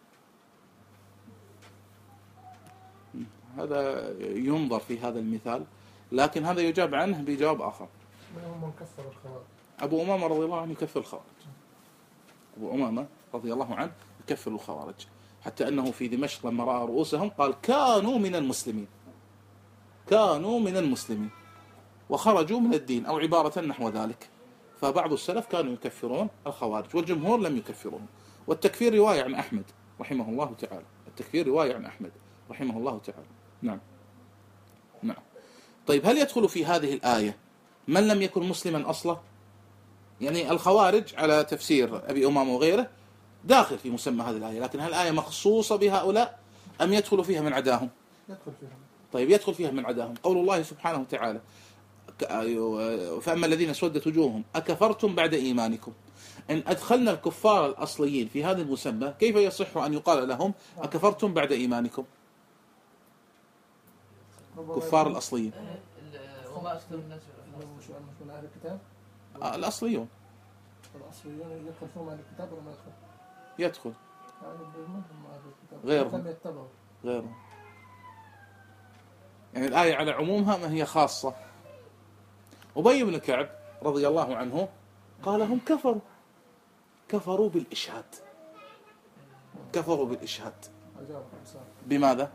هذا ينظر في هذا المثال، لكن هذا يجاب عنه بجواب آخر. من كفر الخوارج؟ أبو أمامة رضي الله عنه يكفر الخوارج. أبو أمامة رضي الله عنه يكفر الخوارج، حتى أنه في دمشق لما رأى رؤوسهم قال كانوا من المسلمين، كانوا من المسلمين وخرجوا من الدين، أو عبارة نحو ذلك. فبعض السلف كانوا يكفرون الخوارج والجمهور لم يكفرون. والتكفير رواية عن أحمد رحمه الله تعالى، التكفير رواية عن أحمد رحمه الله تعالى. نعم. نعم. طيب هل يدخل في هذه الآية من لم يكن مسلما أصلا؟ يعني الخوارج على تفسير أبي أمامة وغيره داخل في مسمى هذه الآية، لكن هل الآية مخصوصة بهؤلاء أم يدخل فيها من عداهم؟ يدخل فيها. طيب يدخل فيها من عداهم. قول الله سبحانه وتعالى فأما الذين اسودت وجوههم أكفرتم بعد إيمانكم. إن أدخلنا الكفار الأصليين في هذا المسمى كيف يصح أن يقال لهم أكفرتم بعد إيمانكم؟ كفار الأصليين وما أكثر الناس من أهل الكتاب. الأصليون الأصليون يدخل فيهم أهل الكتاب ولا ما يدخل؟ يدخل يعني غيرهم غيرهم يعني الآية على عمومها ما هي خاصة. أبي بن كعب رضي الله عنه قال هم كفروا كفروا بالإشهاد، كفروا بالإشهاد. بماذا؟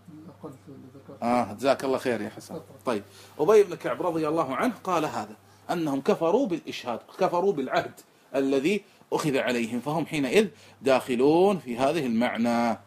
آه جزاك الله خير يا حسن. طيب أبي بن كعب رضي الله عنه قال هذا أنهم كفروا بالإشهاد، كفروا بالعهد الذي أخذ عليهم، فهم حينئذ داخلون في هذه المعنى.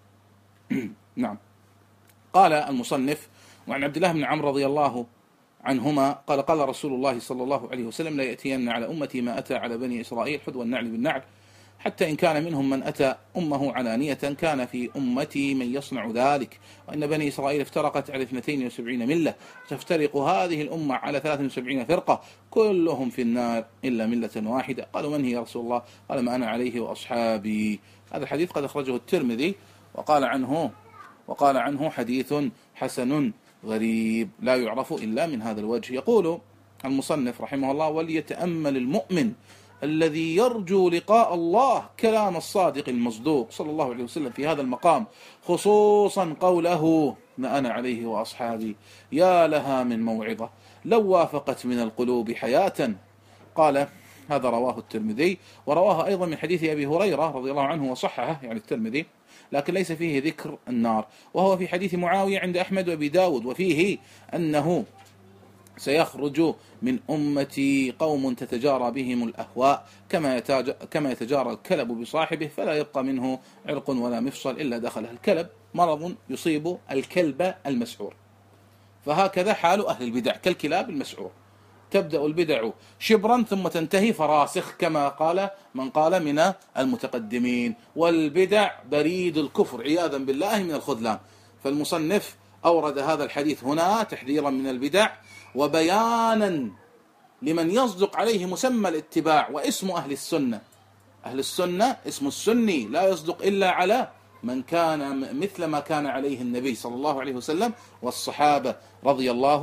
نعم. قال المصنف وعن عبد الله بن عمرو رضي الله عنهما قال قال رسول الله صلى الله عليه وسلم لا يأتين على أمتي ما أتى على بني إسرائيل حذو النعل بالنعل، حتى إن كان منهم من أتى أمه علانية كان في أمتي من يصنع ذلك، وإن بني إسرائيل افترقت على اثنتين وسبعين ملة، تفترق هذه الأمة على ثلاث وسبعين فرقة كلهم في النار إلا ملة واحدة. قالوا من هي يا رسول الله؟ قال ما أنا عليه وأصحابي. هذا الحديث قد أخرجه الترمذي وقال عنه وقال عنه حديث حسن غريب لا يعرف إلا من هذا الوجه. يقول المصنف رحمه الله وليتأمل المؤمن الذي يرجو لقاء الله كلام الصادق المصدوق صلى الله عليه وسلم في هذا المقام، خصوصا قوله ما أنا عليه وأصحابي، يا لها من موعظة لو وافقت من القلوب حياة. قال هذا رواه الترمذي، ورواه أيضا من حديث أبي هريرة رضي الله عنه وصححه يعني الترمذي، لكن ليس فيه ذكر النار، وهو في حديث معاوية عند أحمد وأبي داود، وفيه أنه سيخرج من أمتي قوم تتجارى بهم الأهواء كما كما يتجارى الكلب بصاحبه، فلا يبقى منه عرق ولا مفصل إلا دخله. الكلب مرض يصيب الكلب المسعور، فهكذا حال أهل البدع كالكلاب المسعور، تبدأ البدع شبرا ثم تنتهي فراسخ كما قال من قال من المتقدمين، والبدع بريد الكفر عياذا بالله من الخذلان. فالمصنف أورد هذا الحديث هنا تحذيرا من البدع وبيانا لمن يصدق عليه مسمى الاتباع واسم أهل السنة. أهل السنة اسم السني لا يصدق إلا على من كان مثل ما كان عليه النبي صلى الله عليه وسلم والصحابة رضي الله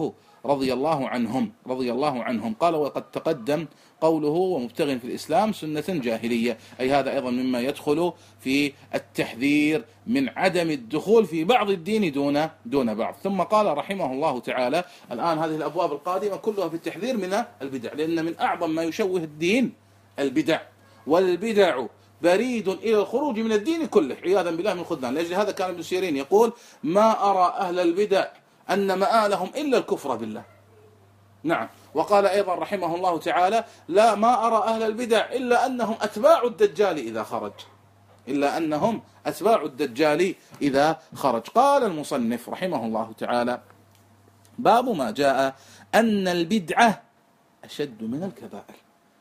رضي الله عنهم رضي الله عنهم قال وقد تقدم قوله ومبتغ في الإسلام سنة جاهلية، أي هذا أيضا مما يدخل في التحذير من عدم الدخول في بعض الدين دون دون بعض. ثم قال رحمه الله تعالى الآن هذه الأبواب القادمة كلها في التحذير من البدع، لأن من أعظم ما يشوه الدين البدع، والبدع بريد إلى الخروج من الدين كله عياذا بالله من الخذلان. لأجل هذا كان ابن سيرين يقول ما أرى أهل البدع أن مآلهم إلا الكفر بالله. نعم. وقال أيضا رحمه الله تعالى لا ما أرى أهل البدع إلا أنهم أتباع الدجال إذا خرج إلا أنهم أتباع الدجال إذا خرج. قال المصنف رحمه الله تعالى باب ما جاء أن البدعة أشد من الكبائر،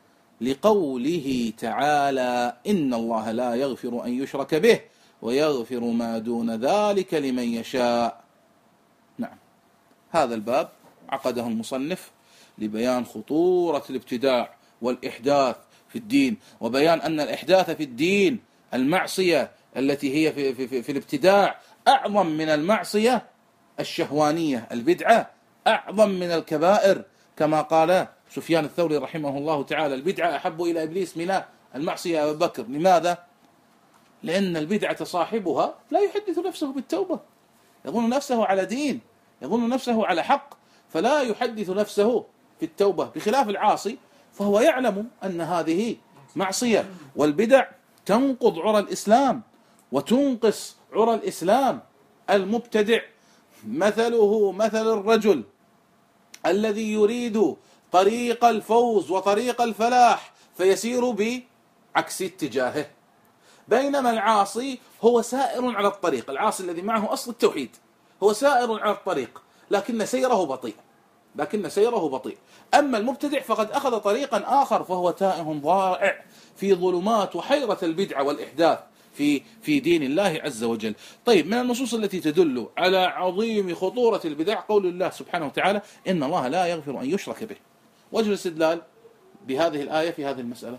لقوله تعالى إن الله لا يغفر أن يشرك به ويغفر ما دون ذلك لمن يشاء. نعم. هذا الباب عقده المصنف لبيان خطورة الابتداع والإحداث في الدين، وبيان أن الإحداث في الدين المعصية التي هي في, في, في, في الابتداع أعظم من المعصية الشهوانية. البدعة أعظم من الكبائر، كما قال سفيان الثوري رحمه الله تعالى البدعة أحب إلى إبليس من المعصية يا أبا بكر. لماذا؟ لأن البدعة صاحبها لا يحدث نفسه بالتوبة، يظن نفسه على دين، يظن نفسه على حق، فلا يحدث نفسه في التوبة، بخلاف العاصي فهو يعلم أن هذه معصية. والبدع تنقض عرى الإسلام وتنقص عرى الإسلام. المبتدع مثله مثل الرجل الذي يريد طريق الفوز وطريق الفلاح فيسير بعكس اتجاهه، بينما العاصي هو سائر على الطريق. العاصي الذي معه أصل التوحيد هو سائر على الطريق لكن سيره بطيء لكن سيره بطيء أما المبتدع فقد أخذ طريقا آخر فهو تائه ضائع في ظلمات وحيرة البدعة والإحداث في في دين الله عز وجل. طيب، من النصوص التي تدل على عظيم خطورة البدع قول الله سبحانه وتعالى إن الله لا يغفر أن يشرك به. وجه الاستدلال بهذه الآية في هذه المسألة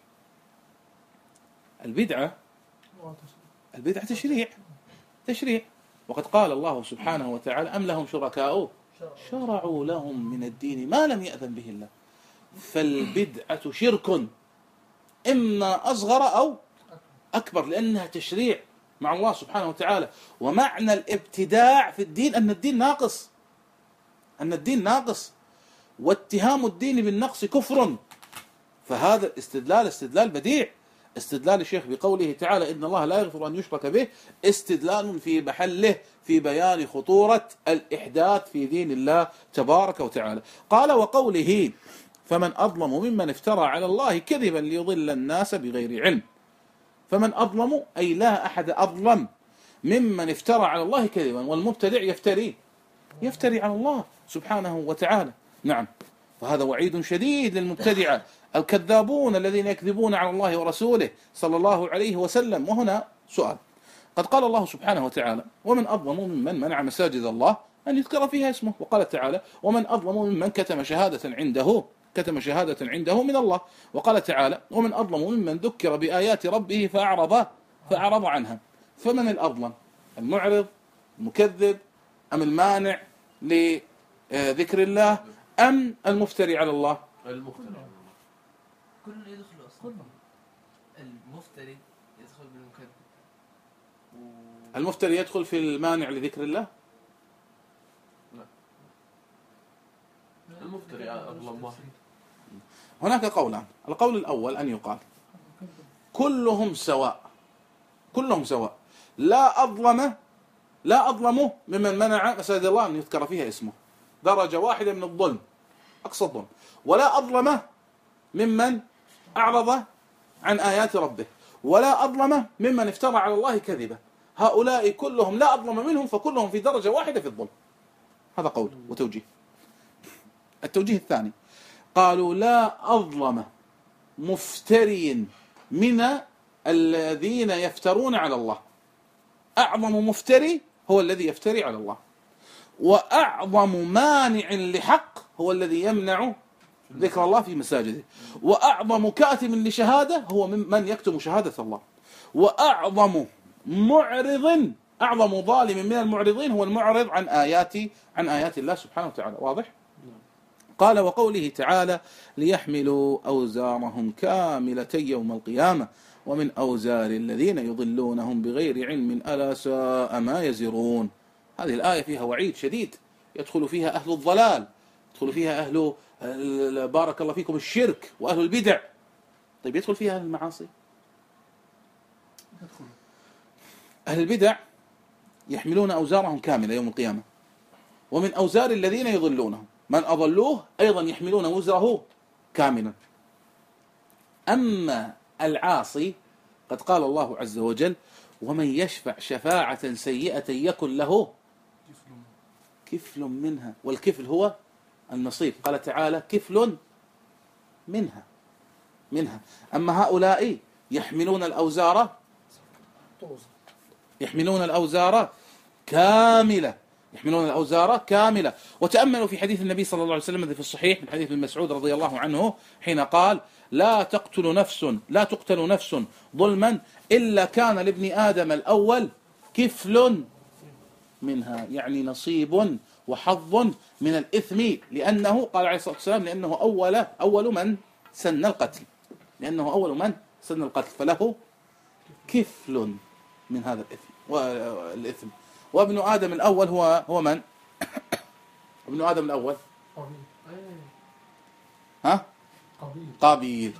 البدعة البدعة تشريع تشريع وقد قال الله سبحانه وتعالى أم لهم شركاء شرعوا لهم من الدين ما لم يأذن به الله. فالبدعة شرك إما أصغر أو أكبر لأنها تشريع مع الله سبحانه وتعالى. ومعنى الابتداع في الدين أن الدين ناقص أن الدين ناقص واتهام الدين بالنقص كفر. فهذا الاستدلال استدلال بديع. استدلال الشيخ بقوله تعالى إن الله لا يغفر أن يشرك به استدلال في محله في بيان خطورة الإحداث في دين الله تبارك وتعالى. قال وقوله فمن أظلم ممن افترى على الله كذبا ليضل الناس بغير علم. فمن أظلم أي لا أحد أظلم ممن افترى على الله كذبا، والمبتدع يفتري يفتري على الله سبحانه وتعالى. نعم. فهذا وعيد شديد للمبتدعة الكذابون الذين يكذبون على الله ورسوله صلى الله عليه وسلم. وهنا سؤال، قد قال الله سبحانه وتعالى ومن أظلم ممن منع مساجد الله أن يذكر فيها اسمه، وقال تعالى ومن أظلم ممن كتم شهادة عنده كتم شهادة عنده من الله، وقال تعالى ومن أظلم ممن ذكر بآيات ربه فأعرض فأعرض عنها. فمن الأظلم؟ المعرض المكذب أم المانع لذكر الله أم المفتري على الله؟ المفتري كل يدخل أصلا. المفتري يدخل بالمكذب و... المفتري يدخل في المانع لذكر الله؟ لا. المفتري أظلم واحد. هناك قولان. القول الأول أن يقال كلهم سواء كلهم سواء لا أظلم لا أظلم ممن منع مساجد الله أن يذكر فيها اسمه، درجة واحدة من الظلم أقصى الظلم، ولا أظلم ممن أعرض عن آيات ربه، ولا أظلم ممن افترى على الله كذبا. هؤلاء كلهم لا أظلم منهم فكلهم في درجة واحدة في الظلم. هذا قول وتوجيه. التوجيه الثاني قالوا لا أظلم مفتري من الذين يفترون على الله. أعظم مفتري هو الذي يفتري على الله، وأعظم مانع لحق هو الذي يمنع ذكر الله في مساجده، وأعظم كاتم لشهادة هو من يكتم شهادة الله، وأعظم معرض أعظم ظالم من المعرضين هو المعرض عن آيات عن آيات الله سبحانه وتعالى. واضح؟ قال وقوله تعالى ليحملوا أوزارهم كاملة يوم القيامة ومن أوزار الذين يضلونهم بغير علم ألا ساء ما يزرون. هذه الآية فيها وعيد شديد، يدخل فيها أهل الضلال، يدخل فيها أهل بارك الله فيكم الشرك وأهل البدع. طيب يدخل فيها أهل المعاصي؟ يدخل. أهل البدع يحملون أوزارهم كاملة يوم القيامة ومن أوزار الذين يضلونهم من أضلوه أيضا يحملون وزره كاملا. أما العاصي قد قال الله عز وجل ومن يشفع شفاعة سيئة يكن له كفل منها، والكفل هو النصيب، قال تعالى كفل منها منها. أما هؤلاء يحملون الأوزار يحملون الأوزار كاملة يحملون الأوزار كاملة. وتأملوا في حديث النبي صلى الله عليه وسلم الذي في الصحيح من حديث ابن مسعود رضي الله عنه حين قال لا تقتل نفس لا تقتل نفس ظلما إلا كان لابن آدم الأول كفل منها، يعني نصيب وحظ من الإثم، لأنه قال عليه الصلاة والسلام لأنه أول أول من سن القتل لأنه أول من سن القتل فله كفل من هذا الإثم والإثم. وابن آدم الأول هو هو من؟ ابن آدم الأول ها؟ قابيل. قابيل.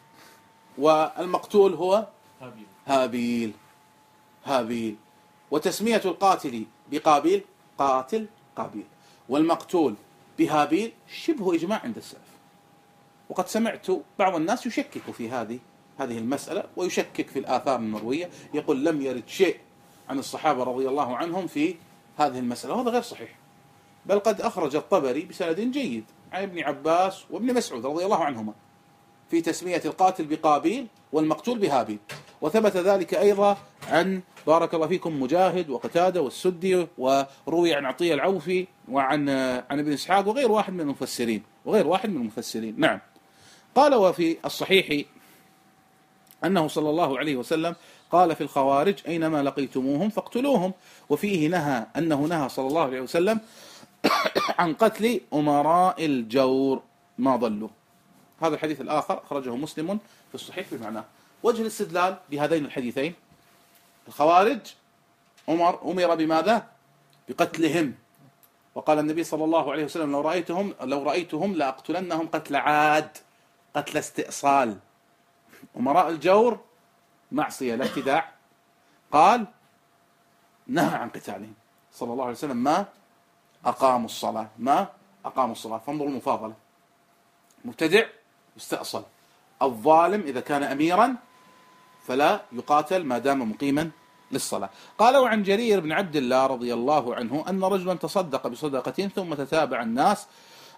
والمقتول هو هابيل هابيل. وتسمية القاتل بقابيل قاتل قابيل، والمقتول بهابيل شبه إجماع عند السلف. وقد سمعت بعض الناس يشكك في هذه هذه المسألة ويشكك في الآثار المروية، يقول لم يرد شيء عن الصحابة رضي الله عنهم في هذه المسألة، وهذا غير صحيح. بل قد أخرج الطبري بسند جيد عن ابن عباس وابن مسعود رضي الله عنهما في تسمية القاتل بقابيل والمقتول بهابيل. وثبت ذلك أيضا عن بارك الله فيكم مجاهد وقتادة والسدي، وروي عن عطية العوفي وعن عن ابن إسحاق وغير واحد من المفسرين وغير واحد من المفسرين. نعم. قال وفي الصحيح أنه صلى الله عليه وسلم قال في الخوارج أينما لقيتموهم فاقتلوهم، وفيه نهى أنه نهى صلى الله عليه وسلم عن قتل أمراء الجور ما ضلوا. هذا الحديث الآخر أخرجه مسلم في الصحيح بمعناه. وجه الاستدلال بهذين الحديثين الخوارج أمر أمر بماذا؟ بقتلهم، وقال النبي صلى الله عليه وسلم لو رأيتهم لو رأيتهم لأقتلنهم قتل عاد قتل استئصال. أمراء الجور معصية لا ابتداع، قال نهى عن قتالهم صلى الله عليه وسلم ما أقاموا الصلاة ما أقاموا الصلاة. فانظروا المفاضلة، مبتدع يستأصل، الظالم إذا كان أميرا فلا يقاتل ما دام مقيما للصلاة. قال وعن جرير بن عبد الله رضي الله عنه أن رجلا تصدق بصدقة ثم تتابع الناس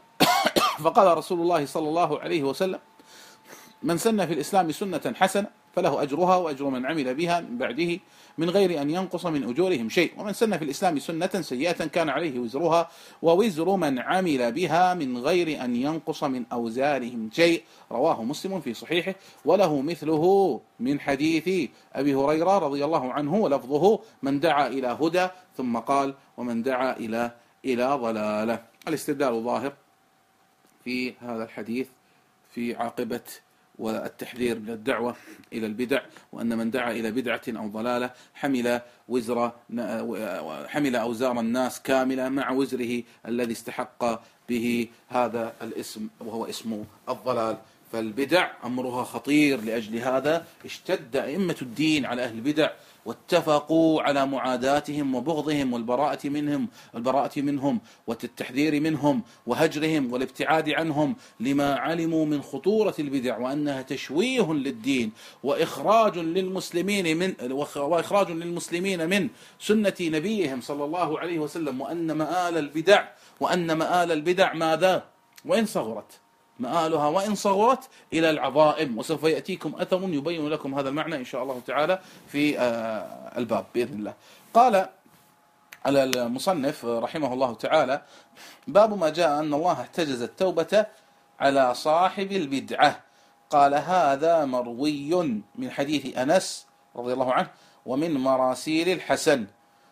فقال رسول الله صلى الله عليه وسلم من سن في الإسلام سنة حسنة فله أجرها وأجر من عمل بها من بعده من غير أن ينقص من أجورهم شيء، ومن سن في الإسلام سنة سيئة كان عليه وزرها ووزر من عمل بها من غير أن ينقص من أوزارهم شيء. رواه مسلم في صحيحه وله مثله من حديث أبي هريرة رضي الله عنه ولفظه من دعا إلى هدى ثم قال ومن دعا إلى إلى ضلالة. الاستدلال ظاهر في هذا الحديث في عاقبة والتحذير من الدعوة إلى البدع، وأن من دعا إلى بدعة أو ضلالة حمل وزر حمل أوزار الناس كاملة مع وزره الذي استحق به هذا الاسم وهو اسم الضلال. فالبدع أمرها خطير، لأجل هذا اشتد أئمة الدين على أهل البدع واتفقوا على معاداتهم وبغضهم والبراءة منهم البراءة منهم والتحذير منهم وهجرهم والابتعاد عنهم لما علموا من خطورة البدع وأنها تشويه للدين وإخراج للمسلمين من وإخراج للمسلمين من سنة نبيهم صلى الله عليه وسلم، وأن مآل البدع وأن مآل البدع ماذا؟ وإن صغرت مآلها وإن صغرت إلى العظائم. وسوف يأتيكم أثر يبين لكم هذا المعنى إن شاء الله تعالى في الباب بإذن الله. قال على المصنف رحمه الله تعالى باب ما جاء أن الله احتجز التوبة على صاحب البدعة. قال هذا مروي من حديث أنس رضي الله عنه ومن مراسيل الحسن،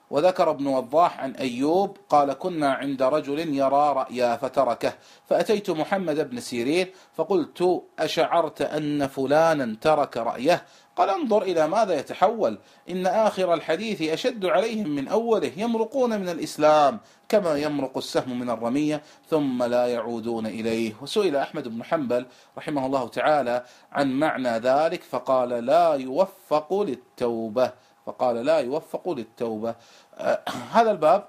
وذكر ابن وضاح عن أيوب قال كنا عند رجل يرى رأيا فتركه، فأتيت محمد بن سيرين فقلت أشعرت أن فلانا ترك رأيه؟ قال انظر إلى ماذا يتحول، إن آخر الحديث أشد عليهم من أوله، يمرقون من الإسلام كما يمرق السهم من الرمية ثم لا يعودون إليه. وسئل أحمد بن حنبل رحمه الله تعالى عن معنى ذلك فقال لا يوفق للتوبة فقال لا يوفق للتوبة. آه هذا الباب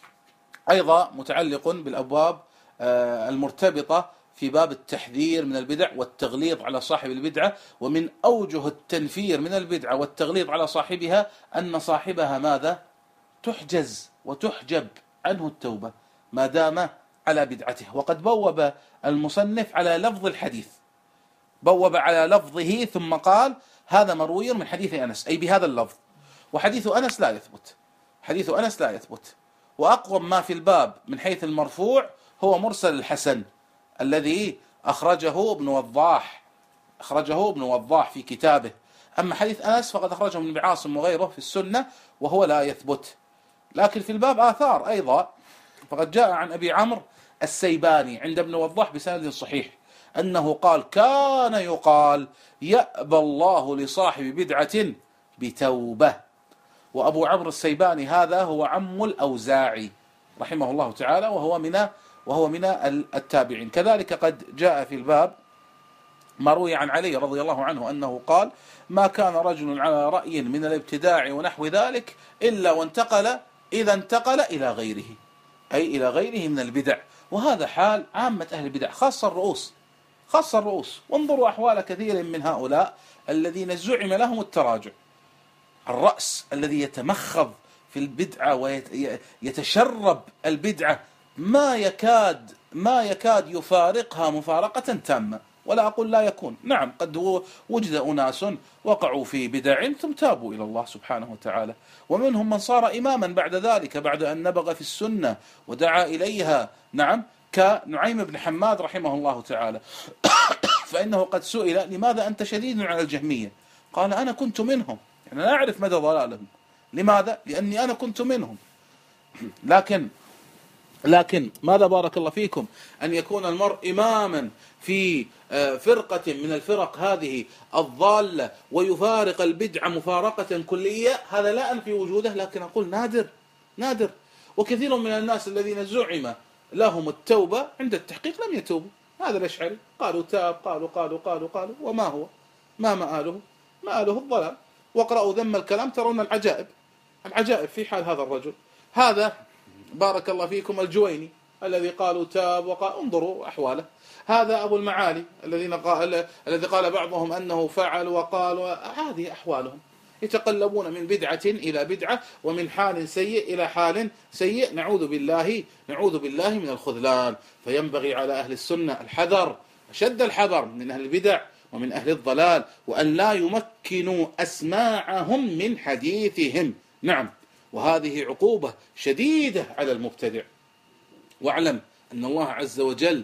أيضا متعلق بالأبواب آه المرتبطة في باب التحذير من البدع والتغليظ على صاحب البدعة. ومن أوجه التنفير من البدعة والتغليظ على صاحبها أن صاحبها ماذا؟ تحجز وتحجب عنه التوبة ما دام على بدعته. وقد بوب المصنف على لفظ الحديث، بوب على لفظه ثم قال هذا مروي من حديث أنس، أي بهذا اللفظ، وحديث أنس لا يثبت، حديث أنس لا يثبت. وأقوم ما في الباب من حيث المرفوع هو مرسل الحسن الذي أخرجه ابن وضاح أخرجه ابن وضاح في كتابه. أما حديث أنس فقد أخرجه ابن عاصم وغيره في السنة وهو لا يثبت. لكن في الباب آثار أيضا، فقد جاء عن أبي عمرو السيباني عند ابن وضاح بسند صحيح أنه قال كان يقال يأبى الله لصاحب بدعة بتوبة. وأبو عمرو السيباني هذا هو عم الأوزاعي رحمه الله تعالى، وهو من وهو من التابعين. كذلك قد جاء في الباب ما روي عن علي رضي الله عنه أنه قال ما كان رجل على رأي من الابتداع ونحو ذلك إلا وانتقل إذا انتقل إلى غيره، أي إلى غيره من البدع. وهذا حال عامة أهل البدع خاصة الرؤوس، خاصة الرؤوس. وانظروا أحوال كثير من هؤلاء الذين زعم لهم التراجع. الرأس الذي يتمخض في البدعة ويتشرب البدعة ما يكاد ما يكاد يفارقها مفارقة تامة. ولا أقول لا يكون، نعم قد وجد أناس وقعوا في بدع ثم تابوا إلى الله سبحانه وتعالى، ومنهم من صار إماما بعد ذلك بعد أن نبغ في السنة ودعا إليها، نعم كنعيم بن حماد رحمه الله تعالى فإنه قد سئل لماذا أنت شديد على الجهمية؟ قال أنا كنت منهم، يعني لا أعرف مدى ضلالهم. لماذا؟ لأني أنا كنت منهم. لكن لكن ماذا بارك الله فيكم أن يكون المرء إماما في فرقة من الفرق هذه الضالة ويفارق البدعة مفارقة كلية، هذا لا أنفي وجوده، لكن أقول نادر نادر. وكثير من الناس الذين زعم لهم التوبة عند التحقيق لم يتوبوا. هذا الأشعري قالوا تاب، قالوا قالوا قالوا قالوا وما هو ما مآله مآله الضلال. واقرأوا ذم الكلام ترون العجائب العجائب في حال هذا الرجل. هذا بارك الله فيكم الجويني الذي قالوا تاب وقال انظروا أحواله. هذا أبو المعالي الذين قال الذي قال بعضهم أنه فعل وقال، هذه أحوالهم، يتقلبون من بدعة إلى بدعة ومن حال سيء إلى حال سيء. نعوذ بالله نعوذ بالله من الخذلان. فينبغي على أهل السنة الحذر، أشد الحذر من أهل البدع ومن أهل الضلال، وأن لا يمكنوا أسماعهم من حديثهم. نعم، وهذه عقوبة شديدة على المبتدع. واعلم أن الله عز وجل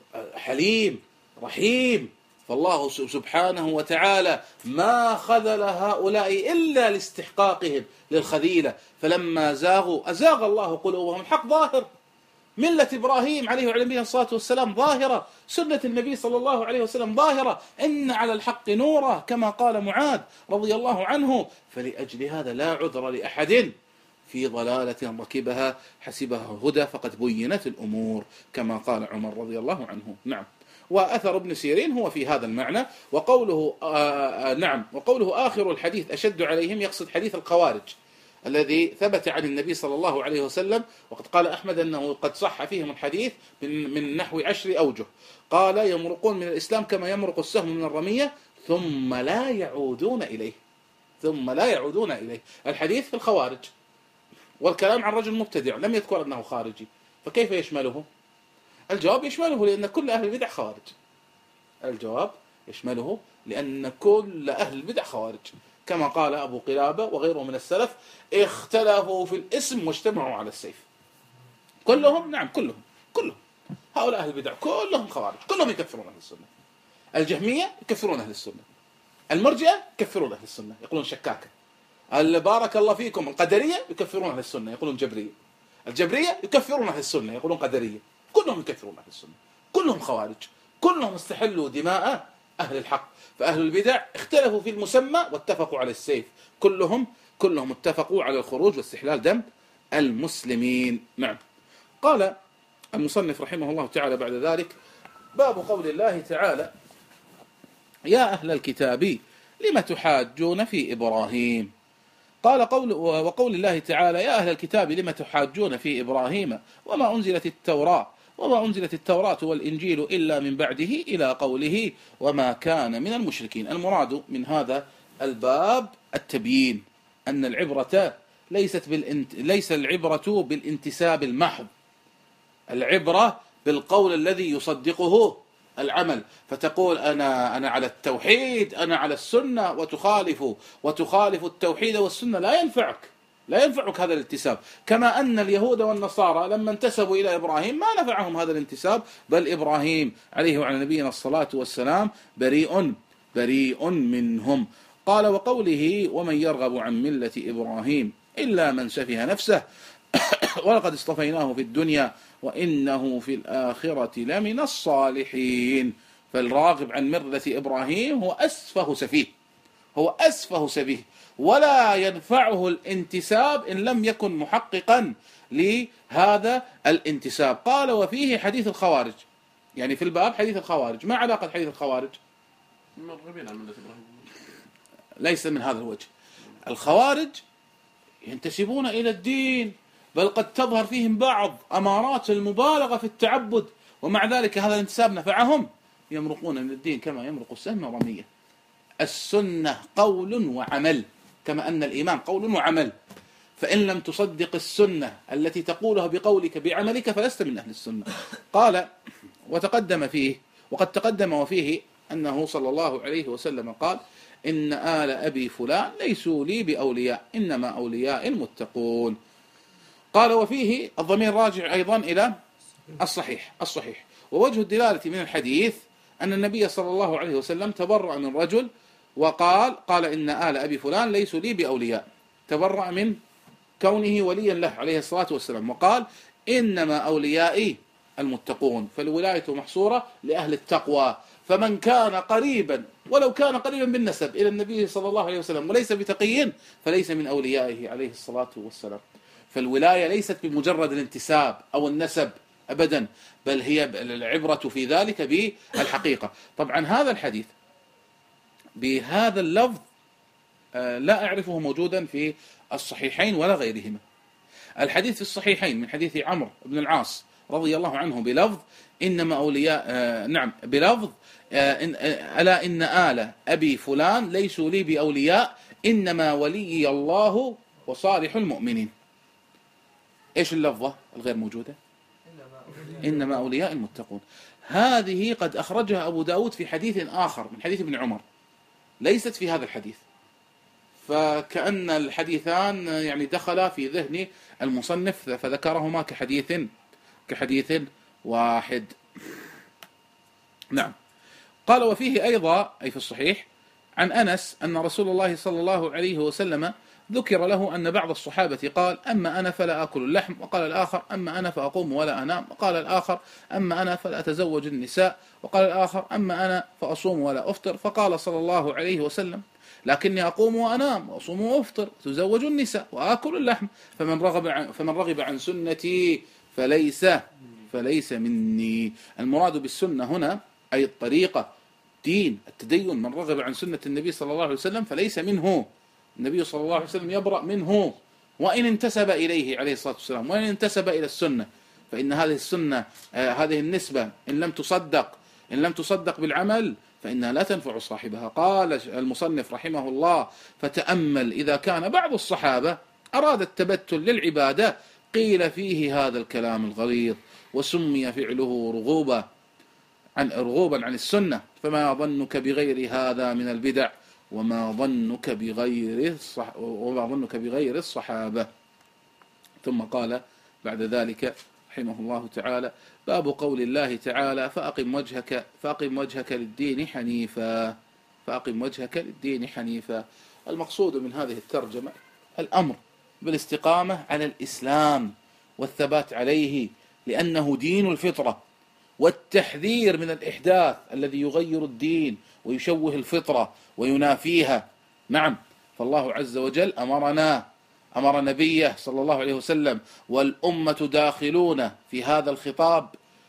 حليم رحيم، فالله سبحانه وتعالى ما خذل هؤلاء إلا لاستحقاقهم للخذيلة، فلما زاغوا أزاغ الله قلوبهم. الحق ظاهر، ملة إبراهيم عليه وعلى نبينا الصلاة والسلام ظاهرة، سنة النبي صلى الله عليه وسلم ظاهرة، إن على الحق نورا كما قال معاذ رضي الله عنه. فلأجل هذا لا عذر لأحد في ضلالة ركبها حسبها هدى فقد بينت الأمور كما قال عمر رضي الله عنه. نعم. وأثر ابن سيرين هو في هذا المعنى. وقوله آه نعم وقوله آخر الحديث أشد عليهم يقصد حديث الخوارج الذي ثبت عن النبي صلى الله عليه وسلم، وقد قال أحمد أنه قد صح فيهم الحديث من, من نحو عشر أوجه. قال يمرقون من الإسلام كما يمرق السهم من الرمية ثم لا يعودون إليه ثم لا يعودون إليه. الحديث في الخوارج، والكلام عن رجل مبتدع لم يذكر أنه خارجي، فكيف يشمله؟ الجواب يشمله لأن كل أهل البدع خوارج. الجواب يشمله لأن كل أهل البدع خوارج، كما قال أبو قلابة وغيره من السلف اختلفوا في الاسم واجتمعوا على السيف. كلهم نعم كلهم كلهم هؤلاء أهل البدع كلهم خوارج، كلهم يكفرون أهل السنة. الجهمية يكفرون أهل السنة، المرجئة يكفرون أهل السنة، يقولون شكاكة. اللي بارك الله فيكم القدرية يكفرون أهل السنة يقولون جبرية، الجبرية يكفرون أهل السنة يقولون قدرية، كلهم يكفرون أهل السنة، كلهم خوارج، كلهم استحلوا دماء أهل الحق. فأهل البدع اختلفوا في المسمى واتفقوا على السيف، كلهم كلهم اتفقوا على الخروج واستحلال دم المسلمين. نعم. قال المصنف رحمه الله تعالى بعد ذلك: باب قول الله تعالى: يا أهل الكتاب لم تحاجون في إبراهيم. قال قول وقول الله تعالى: يا أهل الكتاب لم تحاجون في إبراهيم وما أنزلت التوراة وما أنزلت التوراة والإنجيل إلا من بعده، إلى قوله: وما كان من المشركين. المراد من هذا الباب التبيين أن العبرة ليست بالانت... ليس العبرة بالانتساب المحض، العبرة بالقول الذي يصدقه العمل، فتقول أنا أنا على التوحيد، أنا على السنة، وتخالف وتخالف التوحيد والسنة، لا ينفعك لا ينفعك هذا الانتساب. كما أن اليهود والنصارى لما انتسبوا إلى إبراهيم ما نفعهم هذا الانتساب، بل إبراهيم عليه وعلى نبينا الصلاة والسلام بريء بريء منهم. قال: وقوله: ومن يرغب عن ملة إبراهيم إلا من سفه نفسه ولقد اصطفيناه في الدنيا وإنه في الآخرة لمن الصالحين. فالراغب عن ملة إبراهيم هو أسفه سفيه، هو أسفه سفيه، ولا ينفعه الانتساب إن لم يكن محققا لهذا الانتساب. قال: وفيه حديث الخوارج، يعني في الباب حديث الخوارج. ما علاقة حديث الخوارج؟ مرغبين عن ملة إبراهيم، ليس من هذا الوجه. الخوارج ينتسبون إلى الدين، بل قد تظهر فيهم بعض أمارات المبالغة في التعبد، ومع ذلك هذا الانتساب نفعهم، يمرقون من الدين كما يمرق السهم رمية. السنة قول وعمل، كما أن الإيمان قول وعمل، فإن لم تصدق السنة التي تقولها بقولك بعملك فلست من أهل السنة. قال: وتقدم فيه وقد تقدم وفيه أنه صلى الله عليه وسلم قال: إن آل أبي فلان ليسوا لي بأولياء، إنما أولياء المتقون. قال: وفيه الضمير راجع أيضا إلى الصحيح الصحيح ووجه الدلالة من الحديث أن النبي صلى الله عليه وسلم تبرأ من رجل وقال قال إن آل أبي فلان ليسوا لي بأولياء، تبرأ من كونه وليا له عليه الصلاة والسلام، وقال: إنما أوليائي المتقون. فالولاية محصورة لأهل التقوى، فمن كان قريبا ولو كان قريبا بالنسب إلى النبي صلى الله عليه وسلم وليس بتقي فليس من أوليائه عليه الصلاة والسلام. فالولاية ليست بمجرد الانتساب أو النسب أبدا، بل هي العبرة في ذلك بالحقيقة. طبعا هذا الحديث بهذا اللفظ لا أعرفه موجودا في الصحيحين ولا غيرهما. الحديث في الصحيحين من حديث عمرو بن العاص رضي الله عنه بلفظ إنما أولياء آه نعم بلفظ آه إن آه ألا إن آل أبي فلان ليسوا لي بأولياء إنما ولي الله وصالح المؤمنين. إيش اللفظة الغير موجودة؟ إنما أولياء المتقون. هذه قد أخرجها أبو داود في حديث آخر من حديث ابن عمر، ليست في هذا الحديث، فكأن الحديثان يعني دخلا في ذهن المصنف فذكرهما كحديث كحديث واحد. نعم. قال: وفيه أيضا أي في الصحيح عن أنس أن رسول الله صلى الله عليه وسلم ذكر له أن بعض الصحابة قال: أما أنا فلا أكل اللحم، وقال الآخر: أما أنا فأقوم ولا أنام، وقال الآخر: أما أنا فلا أتزوج النساء، وقال الآخر: أما أنا فأصوم ولا أفطر. فقال صلى الله عليه وسلم: لكني أقوم وأنام وأصوم وأفطر وتزوج النساء وآكل اللحم، فمن رغب عن, فمن رغب عن سنتي فليس فليس مني. المراد بالسنة هنا أي الطريقة، دين التدين. من رغب عن سنة النبي صلى الله عليه وسلم فليس منه. النبي صلى الله عليه وسلم يبرأ منه، وإن انتسب إليه عليه الصلاة والسلام، وإن انتسب إلى السنة، فإن هذه السنة آه هذه النسبة إن لم تصدق إن لم تصدق بالعمل فإنها لا تنفع صاحبها. قال المصنف رحمه الله: فتأمل إذا كان بعض الصحابة أراد التبتل للعبادة قيل فيه هذا الكلام الغليظ، وسمي فعله رغوبا عن رغوبا عن السنة، فما ظنك بغير هذا من البدع، وما ظنك بغير الصح وما ظنك بغير الصحابة. ثم قال بعد ذلك رحمه الله تعالى: باب قول الله تعالى: فأقم وجهك فأقم وجهك للدين حنيفا. فأقم وجهك للدين حنيفا. المقصود من هذه الترجمة الأمر بالاستقامة على الإسلام والثبات عليه لأنه دين الفطرة، والتحذير من الإحداث الذي يغير الدين ويشوه الفطرة وينافيها. نعم، فالله عز وجل أمرنا أمر نبيه صلى الله عليه وسلم والأمة داخلون في هذا الخطاب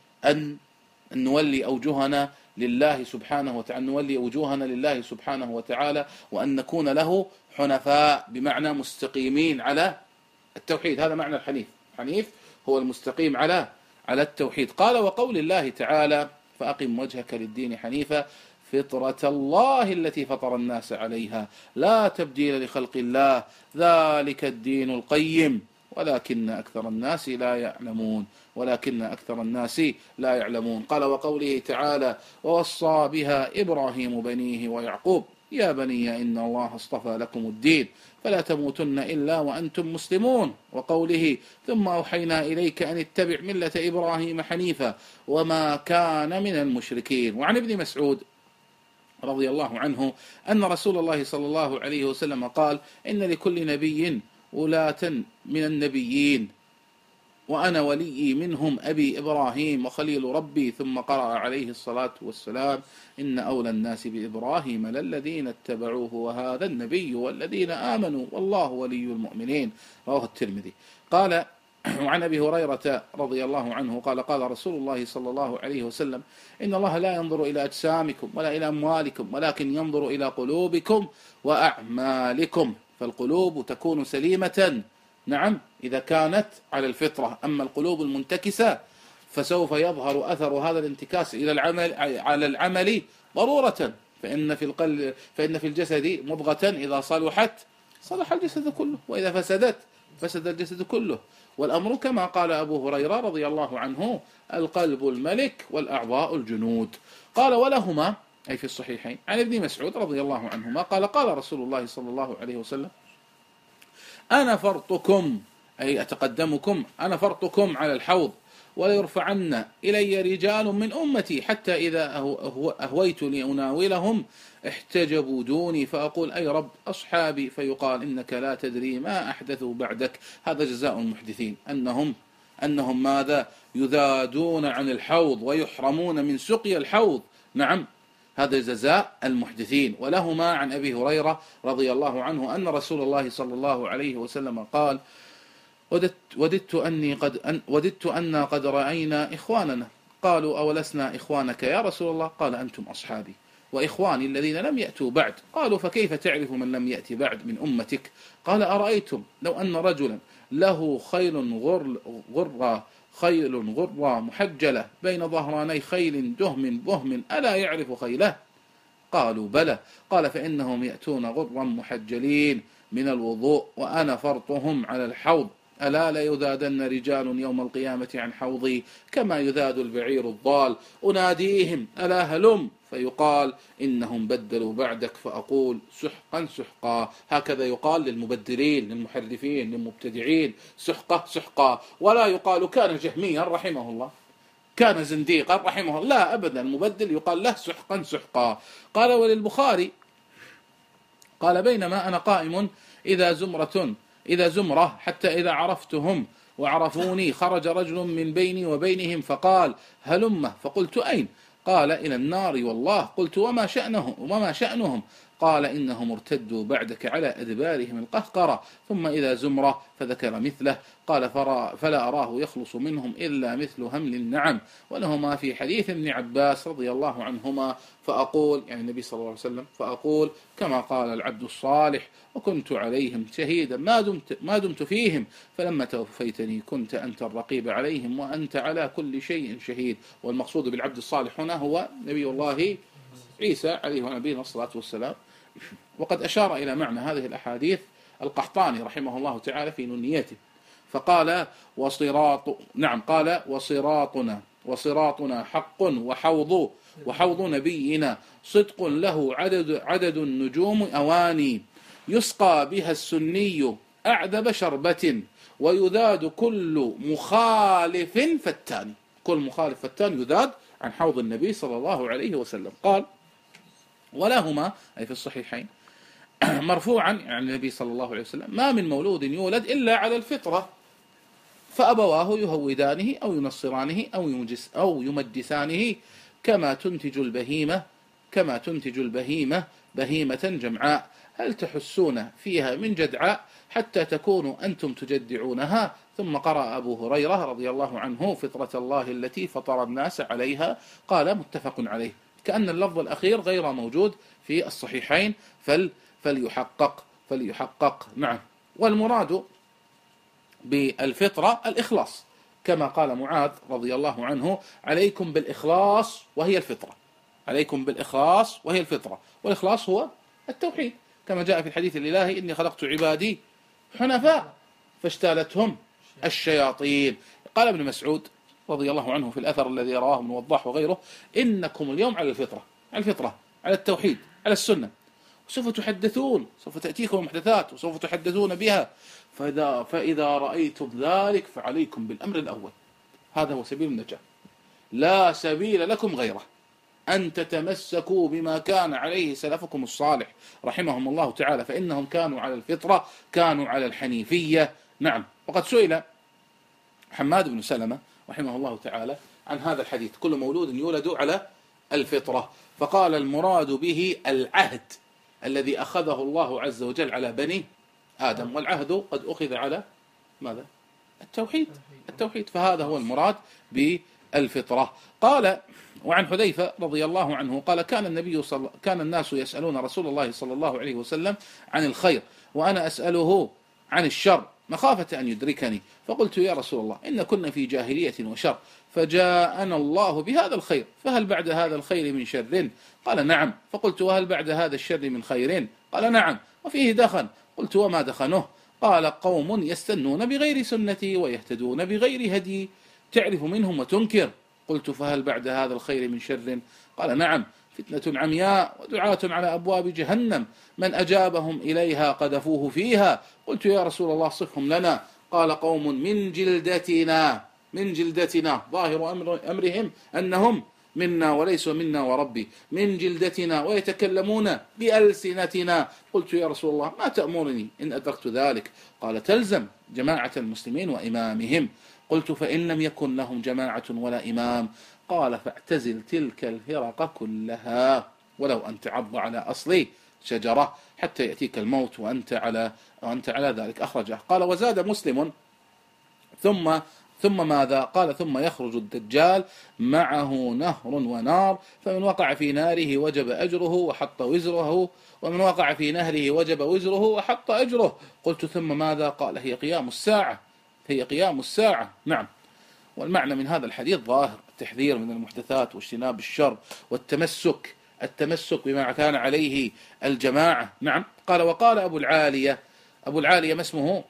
أن نولي أوجهنا لله سبحانه وتعالى نولي وجوهنا لله سبحانه وتعالى، وأن نكون له حنفاء بمعنى مستقيمين على التوحيد. هذا معنى الحنيف. الحنيف هو المستقيم على على التوحيد. قال وقول الله تعالى فأقم وجهك للدين حنيفا فطرة الله التي فطر الناس عليها لا تبديل لخلق الله ذلك الدين القيم ولكن أكثر الناس لا يعلمون ولكن أكثر الناس لا يعلمون. قال وقوله تعالى ووصى بها إبراهيم بنيه ويعقوب يا بني إن الله اصطفى لكم الدين فلا تموتن إلا وأنتم مسلمون. وقوله ثم أوحينا إليك أن اتبع ملة إبراهيم حنيفا وما كان من المشركين. وعن ابن مسعود رضي الله عنه أن رسول الله صلى الله عليه وسلم قال إن لكل نبي ولاة من النبيين وأنا ولي منهم أبي إبراهيم وخليل ربي. ثم قرأ عليه الصلاة والسلام إن أولى الناس بإبراهيم للذين اتبعوه وهذا النبي والذين آمنوا والله ولي المؤمنين. رواه الترمذي. قال وعن أبي هريرة رضي الله عنه قال قال رسول الله صلى الله عليه وسلم إن الله لا ينظر إلى أجسامكم ولا إلى أموالكم ولكن ينظر إلى قلوبكم وأعمالكم. فالقلوب تكون سليمة نعم إذا كانت على الفطرة، أما القلوب المنتكسة فسوف يظهر أثر هذا الانتكاس إلى العمل على العمل ضرورة. فإن في القلب فإن في الجسد مضغة إذا صلحت صلح الجسد كله وإذا فسدت فسد الجسد كله. والأمر كما قال أبو هريرة رضي الله عنه القلب الملك والأعضاء الجنود. قال ولهما أي في الصحيحين عن ابن مسعود رضي الله عنهما قال قال رسول الله صلى الله عليه وسلم أنا فرطكم أي أتقدمكم أنا فرطكم على الحوض وليرفعن إلي رجال من أمتي حتى إذا أهويت لأناولهم احتجبوا دوني فأقول أي رب أصحابي فيقال إنك لا تدري ما أحدثوا بعدك. هذا جزاء المحدثين أنهم أنهم ماذا يذادون عن الحوض ويحرمون من سقي الحوض. نعم هذا جزاء المحدثين. ولهما عن أبي هريرة رضي الله عنه أن رسول الله صلى الله عليه وسلم قال وددت, وددت, أني قد أن وددت أن قد رأينا إخواننا قالوا أولسنا إخوانك يا رسول الله قال أنتم أصحابي وإخواني الذين لم يأتوا بعد. قالوا فكيف تعرف من لم يأتي بعد من أمتك؟ قال أرأيتم لو أن رجلا له خيل غر غرة خيل غرة محجلة بين ظهراني خيل دهم بهم ألا يعرف خيله؟ قالوا بلى. قال فإنهم يأتون غرا محجلين من الوضوء وأنا فرطهم على الحوض ألا ليذادن رجال يوم القيامة عن حوضي كما يذاد البعير الضال أناديهم ألا هلم فيقال إنهم بدلوا بعدك فأقول سحقا سحقا. هكذا يقال للمبدلين للمحرفين للمبتدعين سحقا سحقا، ولا يقال كان جهميا رحمه الله كان زنديقا رحمه الله، لا أبدا، المبدل يقال له سحقا سحقا. قال وللبخاري قال بينما أنا قائم إذا زمرة إذا زمرة حتى إذا عرفتهم وعرفوني خرج رجل من بيني وبينهم فقال هلم فقلت أين؟ قال إلى النار والله. قلت وما شأنهم وما شأنهم؟ قال إنهم ارتدوا بعدك على أدبارهم القهقرة. ثم إذا زمرة فذكر مثله قال فلا أراه يخلص منهم إلا مثل همل النعم. ولهما في حديث ابن عباس رضي الله عنهما فأقول يعني النبي صلى الله عليه وسلم فأقول كما قال العبد الصالح وكنت عليهم شهيدا ما دمت, ما دمت فيهم فلما توفيتني كنت أنت الرقيب عليهم وأنت على كل شيء شهيد. والمقصود بالعبد الصالح هنا هو نبي الله عيسى عليه ونبينا الصلاة والسلام. وقد أشار إلى معنى هذه الأحاديث القحطاني رحمه الله تعالى في نونيته فقال وصراط نعم قال وصراطنا وصراطنا حق وحوض وحوض نبينا صدق له عدد عدد النجوم أواني يسقى بها السني أعذب شربة ويذاد كل مخالف فتان. كل مخالف فتان يذاد عن حوض النبي صلى الله عليه وسلم. قال ولهما أي في الصحيحين مرفوعا عن النبي صلى الله عليه وسلم: ما من مولود يولد إلا على الفطرة، فأبواه يهودانه أو ينصرانه أو يمجس أو يمجسانه كما تنتج البهيمة كما تنتج البهيمة بهيمة جمعاء، هل تحسون فيها من جدعاء حتى تكونوا أنتم تجدعونها. ثم قرأ أبو هريرة رضي الله عنه: فطرة الله التي فطر الناس عليها. قال: متفق عليه. كأن اللفظ الأخير غير موجود في الصحيحين، فل فليحقق فليحقق نعم. والمراد بالفطرة الإخلاص، كما قال معاذ رضي الله عنه: عليكم بالإخلاص وهي الفطرة. عليكم بالإخلاص وهي الفطرة، والإخلاص هو التوحيد، كما جاء في الحديث الإلهي: إني خلقت عبادي حنفاء فاجتالتهم الشياطين. قال ابن مسعود رضي الله عنه في الأثر الذي رواه ابن وضاح وغيره: إنكم اليوم على الفطرة، على الفطرة، على التوحيد، على السنة، وسوف تحدثون، سوف تأتيكم المحدثات وسوف تحدثون بها، فإذا, فإذا رأيتم ذلك فعليكم بالأمر الأول، هذا هو سبيل النجاة، لا سبيل لكم غيره، أن تتمسكوا بما كان عليه سلفكم الصالح رحمهم الله تعالى، فإنهم كانوا على الفطرة، كانوا على الحنيفية. نعم. وقد سئل حماد بن سلمة رحمه الله تعالى عن هذا الحديث: كل مولود يولد على الفطرة، فقال: المراد به العهد الذي أخذه الله عز وجل على بني آدم، والعهد قد أخذ على ماذا؟ التوحيد التوحيد فهذا هو المراد بالفطرة. قال: وعن حذيفة رضي الله عنه قال: كان النبي صل... كان الناس يسألون رسول الله صلى الله عليه وسلم عن الخير، وأنا أسأله عن الشر مخافة أن يدركني، فقلت: يا رسول الله، إن كنا في جاهلية وشر، فجاءنا الله بهذا الخير، فهل بعد هذا الخير من شر؟ قال: نعم. فقلت: وهل بعد هذا الشر من خير؟ قال: نعم، وفيه دخن. قلت: وما دخنه؟ قال: قوم يستنون بغير سنتي ويهتدون بغير هدي، تعرف منهم وتنكر. قلت: فهل بعد هذا الخير من شر؟ قال: نعم، فتنة عمياء ودعاة على أبواب جهنم، من أجابهم إليها قذفوه فيها. قلت: يا رسول الله صفهم لنا. قال: قوم من جلدتنا من جلدتنا ظاهر أمر أمرهم أنهم منا وليسوا منا وربي، من جلدتنا ويتكلمون بألسنتنا. قلت: يا رسول الله ما تأمرني إن أدركت ذلك؟ قال: تلزم جماعة المسلمين وإمامهم. قلت: فإن لم يكن لهم جماعة ولا إمام؟ قال: فاعتزل تلك الفرق كلها، ولو أن تعض على أصل شجرة حتى يأتيك الموت وأنت على وأنت على ذلك. أخرجه. قال: وزاد مسلم: ثم ثم ماذا؟ قال: ثم يخرج الدجال معه نهر ونار، فمن وقع في ناره وجب أجره وحط وزره، ومن وقع في نهره وجب وزره وحط أجره. قلت: ثم ماذا؟ قال: هي قيام الساعة هي قيام الساعة. نعم. والمعنى من هذا الحديث ظاهر التحذير من المحدثات واجتناب الشر والتمسك التمسك بما كان عليه الجماعة. نعم. قال: وقال أبو العالية أبو العالية ما اسمه؟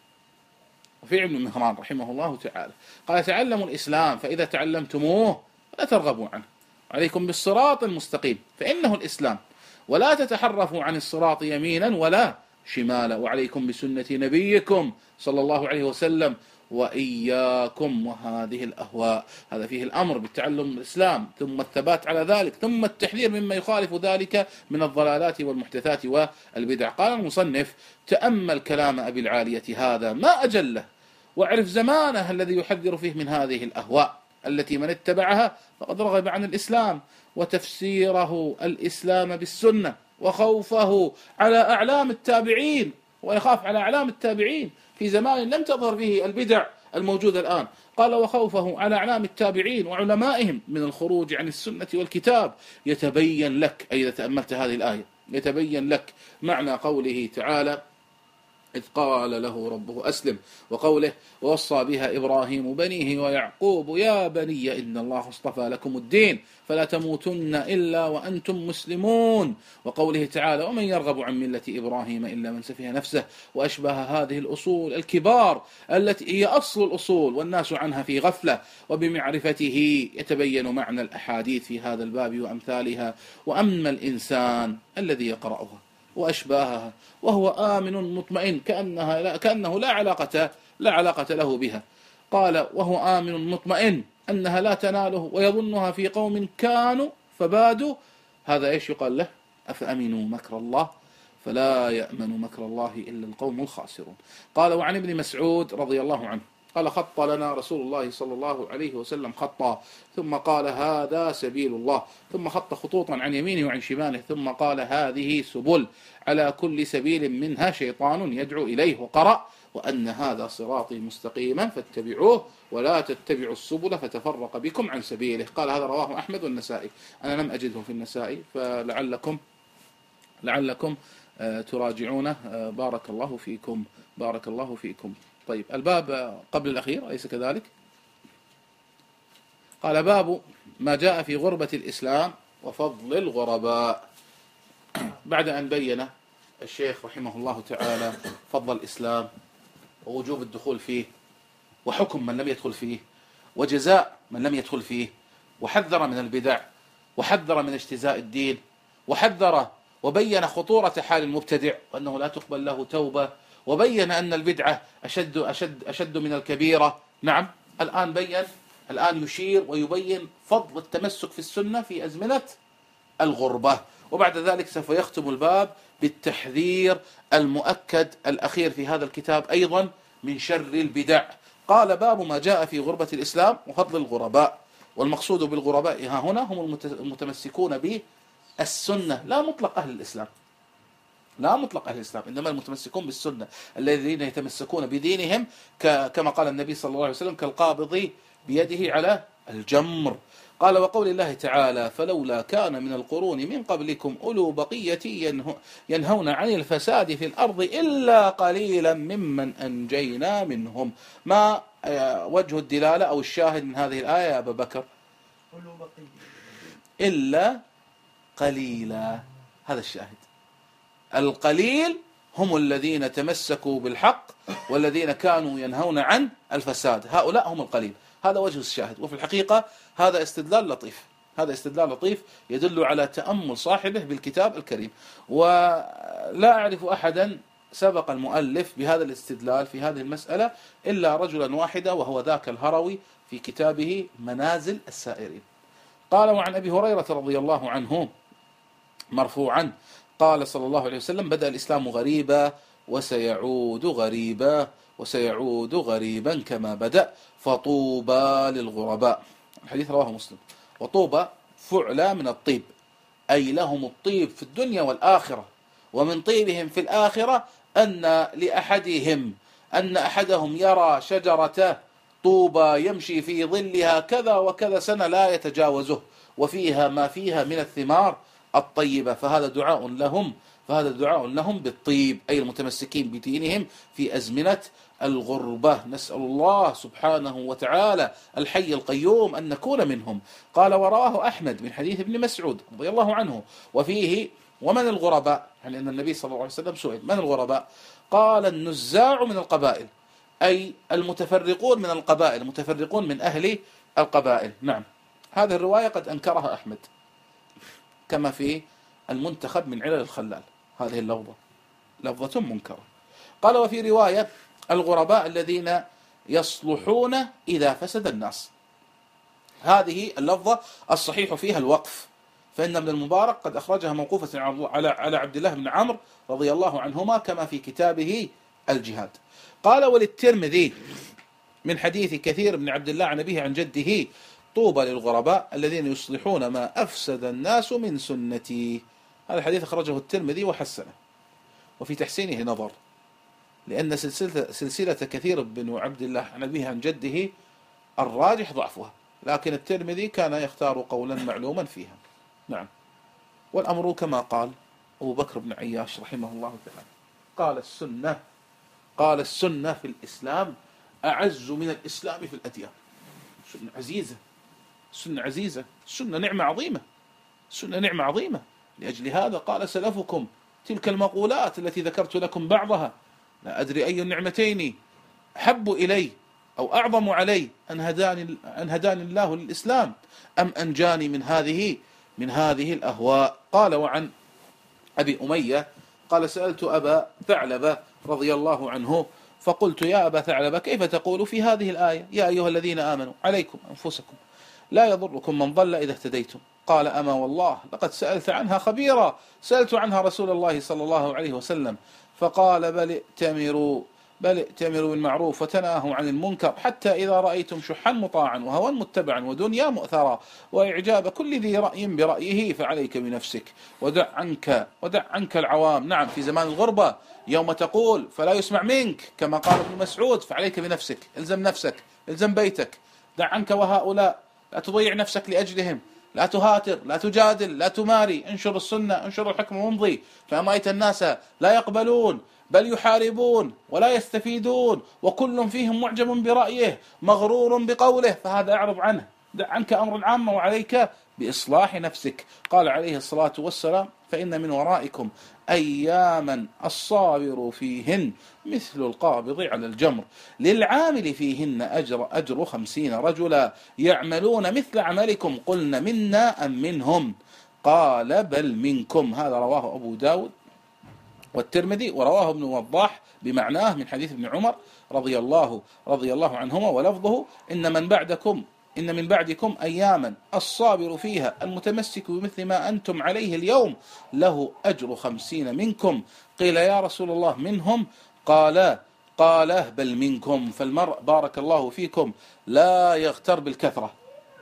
رفيع بن مهران رحمه الله تعالى، قال: تعلموا الإسلام فإذا تعلمتموه لا ترغبوا عنه، عليكم بالصراط المستقيم فإنه الإسلام، ولا تتحرفوا عن الصراط يمينا ولا شمالا، وعليكم بسنة نبيكم صلى الله عليه وسلم، وإياكم وهذه الأهواء. هذا فيه الأمر بالتعلم الإسلام، ثم الثبات على ذلك، ثم التحذير مما يخالف ذلك من الضلالات والمحدثات والبدع. قال المصنف: تأمل كلام أبي العالية هذا ما أجله، واعرف زمانه الذي يحذر فيه من هذه الأهواء التي من اتبعها فقد رغب عن الإسلام، وتفسيره الإسلام بالسنة، وخوفه على أعلام التابعين، ويخاف على أعلام التابعين في زمان لم تظهر فيه البدع الموجودة الآن. قال: وخوفه على أعلام التابعين وعلمائهم من الخروج عن السنة والكتاب. يتبين لك، أي إذا تأملت هذه الآية، يتبين لك معنى قوله تعالى: إذ قال له ربه أسلم، وقوله: ووصى بها إبراهيم بنيه ويعقوب يا بني إن الله اصطفى لكم الدين فلا تموتن إلا وأنتم مسلمون، وقوله تعالى: ومن يرغب عن ملة إبراهيم إلا من سفه نفسه، وأشبه هذه الأصول الكبار التي هي أصل الأصول والناس عنها في غفلة، وبمعرفته يتبين معنى الأحاديث في هذا الباب وأمثالها. وأما الإنسان الذي يقرأها وأشباهها وهو آمن مطمئن كأنها لا كأنه لا علاقة لا علاقة له بها، قال: وهو آمن مطمئن أنها لا تناله ويظنها في قوم كانوا فبادوا، هذا إيش يقال له؟ أفأمنوا مكر الله فلا يأمن مكر الله إلا القوم الخاسرون. قال وعن ابن مسعود رضي الله عنه قال خط لنا رسول الله صلى الله عليه وسلم خطا ثم قال هذا سبيل الله، ثم خط خطوطا عن يمينه وعن شماله، ثم قال هذه سبل على كل سبيل منها شيطان يدعو إليه، وقرأ وأن هذا صراطي مستقيما فاتبعوه ولا تتبعوا السبل فتفرق بكم عن سبيله. قال هذا رواه أحمد والنسائي، أنا لم أجده في النسائي فلعلكم لعلكم تراجعونه. بارك الله فيكم بارك الله فيكم. طيب الباب قبل الأخير أليس كذلك؟ قال باب ما جاء في غربة الإسلام وفضل الغرباء. بعد أن بين الشيخ رحمه الله تعالى فضل الإسلام ووجوب الدخول فيه وحكم من لم يدخل فيه وجزاء من لم يدخل فيه، وحذر من البدع وحذر من اجتزاء الدين، وحذر وبين خطورة حال المبتدع وأنه لا تقبل له توبة، وبين أن البدعة أشد أشد أشد من الكبيرة. نعم الآن بين الآن يشير ويبين فضل التمسك في السنة في أزمنة الغربة. وبعد ذلك سوف يختم الباب بالتحذير المؤكد الأخير في هذا الكتاب أيضا من شر البدع. قال باب ما جاء في غربة الإسلام وفضل الغرباء. والمقصود بالغرباء ها هنا هم المتمسكون بالسنة، لا مطلق أهل الإسلام، لا مطلق أهل الإسلام، إنما المتمسكون بالسنة الذين يتمسكون بدينهم كما قال النبي صلى الله عليه وسلم كالقابض بيده على الجمر. قال وقول الله تعالى فلولا كان من القرون من قبلكم أولو بقية ينهون عن الفساد في الأرض إلا قليلا ممن أنجينا منهم. ما وجه الدلالة أو الشاهد من هذه الآية يا أبا بكر؟ أولو بقية إلا قليلا، هذا الشاهد. القليل هم الذين تمسكوا بالحق والذين كانوا ينهون عن الفساد، هؤلاء هم القليل. هذا وجه الشاهد. وفي الحقيقة هذا استدلال لطيف، هذا استدلال لطيف يدل على تأمل صاحبه بالكتاب الكريم. ولا أعرف أحدا سبق المؤلف بهذا الاستدلال في هذه المسألة إلا رجلا واحدا وهو ذاك الهروي في كتابه منازل السائرين. قال وعن أبي هريرة رضي الله عنه مرفوعا قال صلى الله عليه وسلم بدأ الإسلام غريبا وسيعود غريبا وسيعود غريبا كما بدأ فطوبى للغرباء. الحديث رواه مسلم. وطوبى فعلى من الطيب، أي لهم الطيب في الدنيا والآخرة، ومن طيبهم في الآخرة أن لأحدهم أن أحدهم يرى شجرة طوبى يمشي في ظلها كذا وكذا سنة لا يتجاوزه وفيها ما فيها من الثمار الطيبة، فهذا دعاء لهم فهذا دعاء لهم بالطيب، أي المتمسكين بدينهم في أزمنة الغربة. نسأل الله سبحانه وتعالى الحي القيوم أن نكون منهم. قال ورواه أحمد من حديث ابن مسعود رضي الله عنه وفيه ومن الغرباء، يعني أن النبي صلى الله عليه وسلم سئل من الغرباء؟ قال النزاع من القبائل، أي المتفرقون من القبائل، المتفرقون من أهل القبائل. نعم هذه الرواية قد أنكرها أحمد كما في المنتخب من علل الخلال، هذه اللفظة لفظة منكرة. قال وفي رواية الغرباء الذين يصلحون إذا فسد الناس، هذه اللفظة الصحيح فيها الوقف، فإن ابن المبارك قد أخرجها موقوفة على على عبد الله بن عمرو رضي الله عنهما كما في كتابه الجهاد. قال وللترمذي من حديث كثير بن عبد الله عن أبيه عن جده طوبى للغرباء الذين يصلحون ما أفسد الناس من سنتي. هذا الحديث أخرجه الترمذي وحسنه، وفي تحسينه نظر، لأن سلسلة, سلسلة كثير بن عبد الله عن أبيه عن جده الراجح ضعفها، لكن الترمذي كان يختار قولا معلوما فيها. نعم والأمر كما قال أبو بكر بن عياش رحمه الله تعالى، قال السنة قال السنة في الإسلام أعز من الإسلام في الأديان. سنة عزيزة، سنة عزيزة، سنة نعمة عظيمة، سنة نعمة عظيمة. لأجل هذا قال سلفكم تلك المقولات التي ذكرت لكم بعضها، لا أدري أي النعمتين أحب إلي أو أعظم علي أن هداني أن هداني الله للإسلام أم أنجاني من هذه من هذه الأهواء. قال وعن أبي أمية قال سألت أبا ثعلبة رضي الله عنه فقلت يا أبا ثعلبة كيف تقول في هذه الآية يا أيها الذين آمنوا عليكم أنفسكم لا يضركم من ضل إذا اهتديتم. قال أما والله لقد سألت عنها خبيرا، سألت عنها رسول الله صلى الله عليه وسلم فقال بل ائتمروا بل ائتمروا بالمعروف وتناهوا عن المنكر، حتى إذا رأيتم شحا مطاعا وهوى متبعا ودنيا مؤثرا وإعجاب كل ذي رأي برأيه فعليك بنفسك ودع عنك ودع عنك العوام. نعم، في زمان الغربة يوم تقول فلا يسمع منك كما قال ابن مسعود فعليك بنفسك، الزم نفسك، الزم بيتك، دع عنك وهؤلاء، لا تضيع نفسك لأجلهم، لا تهاتر، لا تجادل، لا تماري، انشر السنة، انشر الحكم وامضي، فما رأيت الناس لا يقبلون بل يحاربون ولا يستفيدون وكل فيهم معجب برأيه مغرور بقوله، فهذا اعرض عنه، دع عنك أمر العام وعليك بإصلاح نفسك. قال عليه الصلاة والسلام فإن من ورائكم أياما الصابر فيهن مثل القابض على الجمر للعامل فيهن أجر, أجر خمسين رجلا يعملون مثل عملكم قلنا منا أم منهم قال بل منكم. هذا رواه أبو داود والترمذي ورواه ابن وضاح بمعناه من حديث ابن عمر رضي الله رضي الله عنهما، ولفظه إن من بعدكم إن من بعدكم أياما الصابر فيها المتمسك بمثل ما أنتم عليه اليوم له أجر خمسين منكم. قيل يا رسول الله منهم؟ قال قال بل منكم. فالمرء بارك الله فيكم لا يغتر بالكثرة،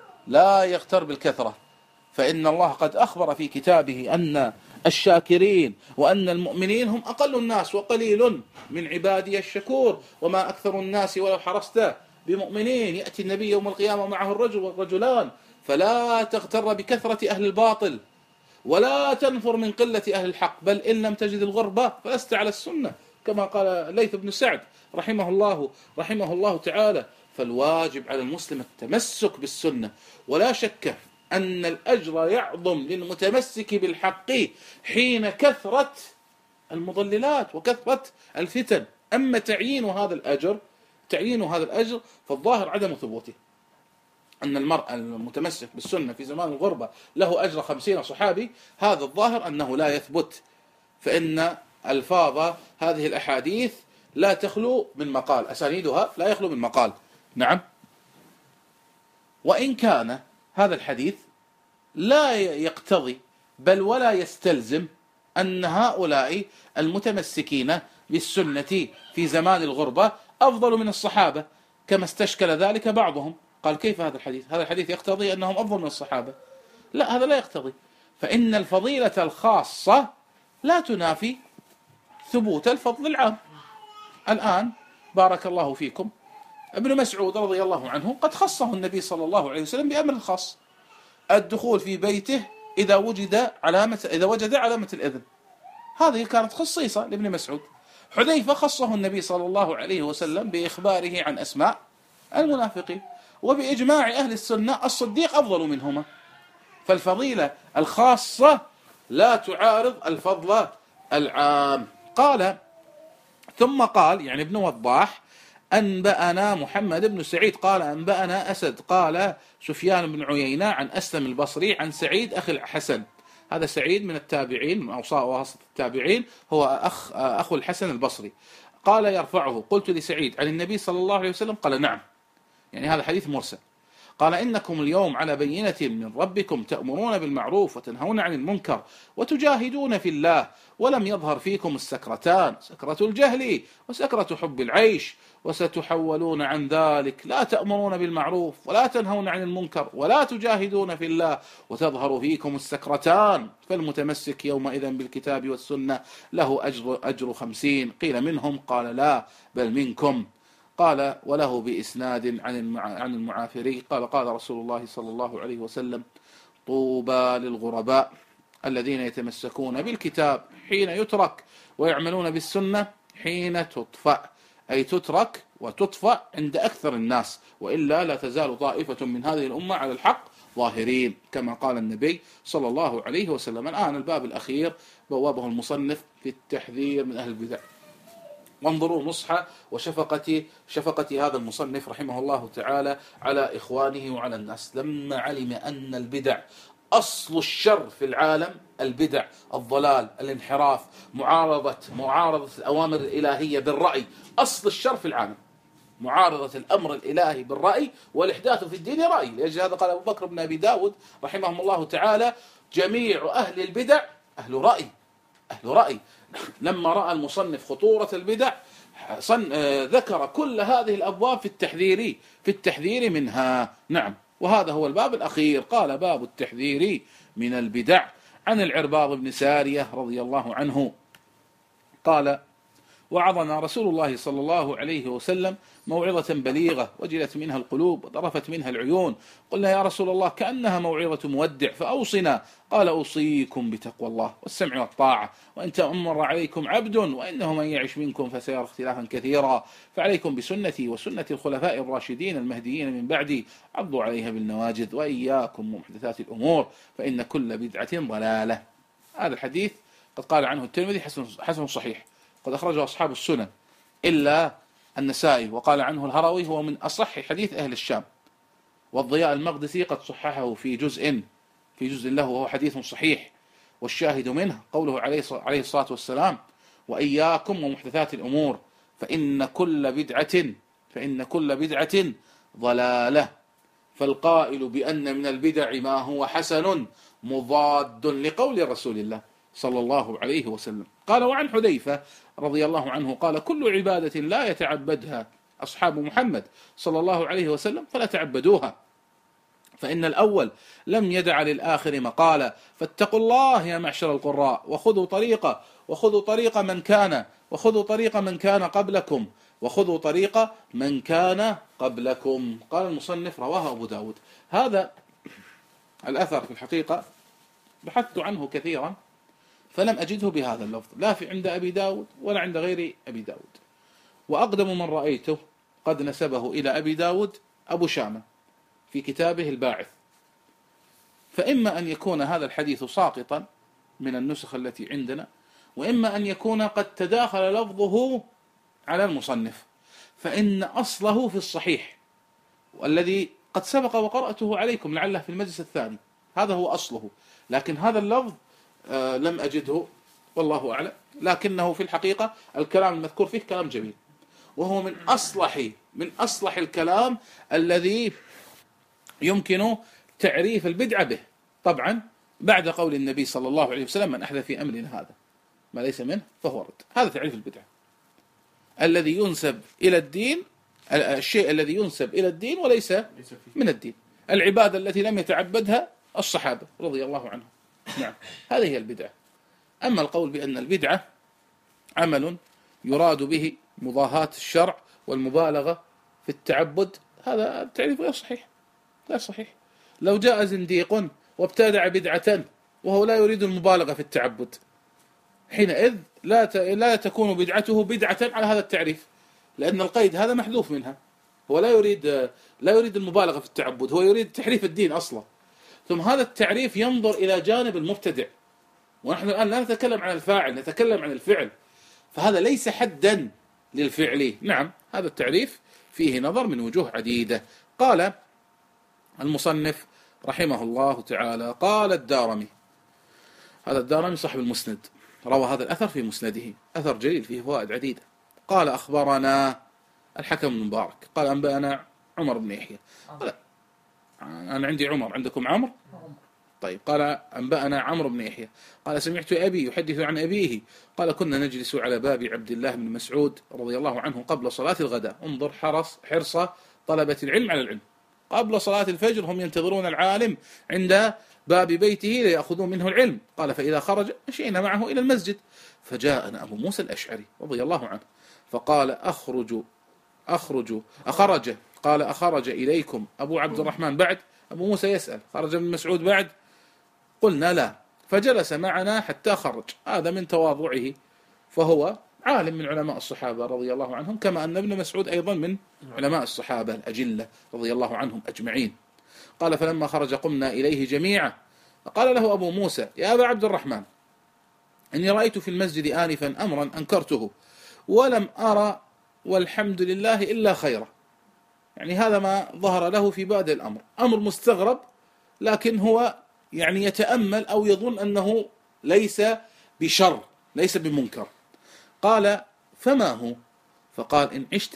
لا يغتر بالكثرة، فإن الله قد أخبر في كتابه أن الشاكرين وأن المؤمنين هم أقل الناس وقليل من عبادي الشكور وما أكثر الناس ولو حرصت بمؤمنين. يأتي النبي يوم القيامة معه الرجل والرجلان، فلا تغتر بكثرة أهل الباطل ولا تنفر من قلة أهل الحق، بل إن لم تجد الغربة فلست على السنة كما قال ليث بن سعد رحمه الله رحمه الله تعالى. فالواجب على المسلم التمسك بالسنة، ولا شك أن الأجر يعظم للمتمسك بالحق حين كثرة المضللات وكثرة الفتن. أما تعيين هذا الأجر تعيين هذا الأجر فالظاهر عدم ثبوته، أن المرء المتمسك بالسنة في زمان الغربة له أجر خمسين صحابي، هذا الظاهر أنه لا يثبت، فإن ألفاظ هذه الأحاديث لا تخلو من مقال، أسانيدها لا يخلو من مقال. نعم، وإن كان هذا الحديث لا يقتضي بل ولا يستلزم أن هؤلاء المتمسكين بالسنة في زمان الغربة أفضل من الصحابة كما استشكل ذلك بعضهم، قال كيف هذا الحديث؟ هذا الحديث يقتضي أنهم أفضل من الصحابة. لا، هذا لا يقتضي، فإن الفضيلة الخاصة لا تنافي ثبوت الفضل العام. الآن بارك الله فيكم ابن مسعود رضي الله عنه قد خصه النبي صلى الله عليه وسلم بأمر خاص، الدخول في بيته إذا وجد علامة إذا وجد علامة الإذن، هذه كانت خصيصة لابن مسعود. حذيفة خصه النبي صلى الله عليه وسلم بإخباره عن أسماء المنافقين، وبإجماع أهل السنة الصديق أفضل منهما، فالفضيلة الخاصة لا تعارض الفضل العام. قال ثم قال يعني ابن وضاح أنبأنا محمد بن سعيد قال أنبأنا أسد قال سفيان بن عيينة عن أسلم البصري عن سعيد أخي الحسن. هذا سعيد من التابعين من أوساط واسط التابعين، هو أخ أخو الحسن البصري. قال يرفعه قلت لسعيد عن النبي صلى الله عليه وسلم؟ قال نعم، يعني هذا حديث مرسل. قال إنكم اليوم على بينة من ربكم تأمرون بالمعروف وتنهون عن المنكر وتجاهدون في الله ولم يظهر فيكم السكرتان، سكرة الجهل وسكرة حب العيش، وستحولون عن ذلك، لا تأمرون بالمعروف ولا تنهون عن المنكر ولا تجاهدون في الله وتظهر فيكم السكرتان، فالمتمسك يومئذ بالكتاب والسنة له أجر, أجر خمسين. قيل منهم؟ قال لا بل منكم. قال وله بإسناد عن المعافري قال قال رسول الله صلى الله عليه وسلم طوبى للغرباء الذين يتمسكون بالكتاب حين يترك ويعملون بالسنة حين تطفأ، أي تترك وتطفأ عند أكثر الناس، وإلا لا تزال طائفة من هذه الأمة على الحق ظاهرين كما قال النبي صلى الله عليه وسلم. الآن الباب الأخير بوابه المصنف في التحذير من أهل البدع. وانظروا نصح وشفقة شفقة هذا المصنف رحمه الله تعالى على إخوانه وعلى الناس، لما علم أن البدع أصل الشر في العالم، البدع الضلال الانحراف معارضة معارضة الأوامر الإلهية بالرأي، أصل الشر في العالم. معارضة الأمر الإلهي بالرأي والإحداث في الدين رأي. لأجل هذا قال أبو بكر بن أبي داود رحمهم الله تعالى: جميع أهل البدع أهل رأي، أهل رأي. لما رأى المصنف خطورة البدع صن... ذكر كل هذه الأبواب في التحذير في التحذير منها. نعم، وهذا هو الباب الأخير، قال: باب التحذير من البدع. عن العرباض بن سارية رضي الله عنه قال: وعظنا رسول الله صلى الله عليه وسلم موعظة بليغة وجلت منها القلوب وذرفت منها العيون. قلنا: يا رسول الله كأنها موعظة مودع فأوصنا. قال: أوصيكم بتقوى الله والسمع والطاعة، وإن تأمر عليكم عبد وإنه من يعش منكم فسيرى اختلافا كثيرا، فعليكم بسنتي وسنة الخلفاء الراشدين المهديين من بعدي، عضوا عليها بالنواجذ، وإياكم ومحدثات الأمور فإن كل بدعة ضلالة. هذا الحديث قد قال عنه الترمذي حسن حسن صحيح، قد أخرجه أصحاب السنن إلا النسائي، وقال عنه الهروي: هو من أصح حديث أهل الشام. والضياء المقدسي قد صححه في جزء في جزء له، وهو حديث صحيح. والشاهد منه قوله عليه عليه الصلاة والسلام: وإياكم ومحدثات الأمور فإن كل بدعة فإن كل بدعة ضلالة. فالقائل بأن من البدع ما هو حسن مضاد لقول رسول الله صلى الله عليه وسلم. قال: وعن حذيفة رضي الله عنه قال: كل عبادة لا يتعبدها أصحاب محمد صلى الله عليه وسلم فلا تعبدوها، فإن الأول لم يدع للآخر مقالا، فاتقوا الله يا معشر القراء، وخذوا طريقة وخذوا طريق من كان وخذوا طريق من كان قبلكم وخذوا طريق من كان قبلكم. قال المصنف: رواه أبو داود. هذا الأثر في الحقيقة بحثت عنه كثيرا فلم أجده بهذا اللفظ، لا في عند أبي داود ولا عند غير أبي داود. وأقدم من رأيته قد نسبه إلى أبي داود أبو شامة في كتابه الباعث. فإما أن يكون هذا الحديث ساقطا من النسخ التي عندنا، وإما أن يكون قد تداخل لفظه على المصنف، فإن أصله في الصحيح والذي قد سبق وقرأته عليكم لعله في المجلس الثاني، هذا هو أصله. لكن هذا اللفظ آه لم أجده والله أعلم، لكنه في الحقيقة الكلام المذكور فيه كلام جميل، وهو من أصلح من أصلح الكلام الذي يمكن تعريف البدعة به، طبعا بعد قول النبي صلى الله عليه وسلم: من أحدث في أمرنا هذا ما ليس منه فهو رد. هذا تعريف البدعة الذي ينسب إلى الدين، الشيء الذي ينسب إلى الدين وليس من الدين، العبادة التي لم يتعبدها الصحابة رضي الله عنهم. نعم، هذه هي البدعة. أما القول بأن البدعة عمل يراد به مضاهاة الشرع والمبالغة في التعبد، هذا التعريف غير صحيح، غير صحيح. لو جاء زنديق وابتدع بدعة وهو لا يريد المبالغة في التعبد، حينئذ لا لا تكون بدعته بدعة على هذا التعريف، لأن القيد هذا محذوف منها. هو لا يريد لا يريد المبالغة في التعبد، هو يريد تحريف الدين أصلا. ثم هذا التعريف ينظر إلى جانب المبتدع، ونحن الآن لا نتكلم عن الفاعل، نتكلم عن الفعل، فهذا ليس حدا للفعل. نعم، هذا التعريف فيه نظر من وجوه عديدة. قال المصنف رحمه الله تعالى: قال الدارمي، هذا الدارمي صاحب المسند، روى هذا الأثر في مسنده، أثر جليل فيه فوائد عديدة. قال: أخبرنا الحكم بن مبارك قال: أنبأنا عمر بن يحيى. قال: أنا عندي عمر، عندكم عمر؟ طيب. قال: أنبأنا عمرو بن يحيى قال: سمعت أبي يحدث عن أبيه قال: كنا نجلس على باب عبد الله بن مسعود رضي الله عنه قبل صلاة الغداء. انظر حرص حرص طلبة العلم على العلم، قبل صلاة الفجر هم ينتظرون العالم عند باب بيته ليأخذون منه العلم. قال: فإذا خرج مشينا معه إلى المسجد، فجاءنا أبو موسى الأشعري رضي الله عنه فقال: أخرج أخرج أخرج قال: أخرج إليكم أبو عبد الرحمن بعد؟ أبو موسى يسأل: خرج ابن مسعود بعد؟ قلنا: لا. فجلس معنا حتى خرج. هذا من تواضعه، فهو عالم من علماء الصحابة رضي الله عنهم، كما أن ابن مسعود أيضا من علماء الصحابة الأجلة رضي الله عنهم أجمعين. قال: فلما خرج قمنا إليه جميعا. قال له أبو موسى: يا أبا عبد الرحمن، إني رأيت في المسجد آنفا أمرا أنكرته ولم أرى والحمد لله إلا خيرا. يعني هذا ما ظهر له في بادئ الأمر، أمر مستغرب، لكن هو يعني يتأمل أو يظن أنه ليس بشر، ليس بمنكر. قال: فما هو؟ فقال: إن عشت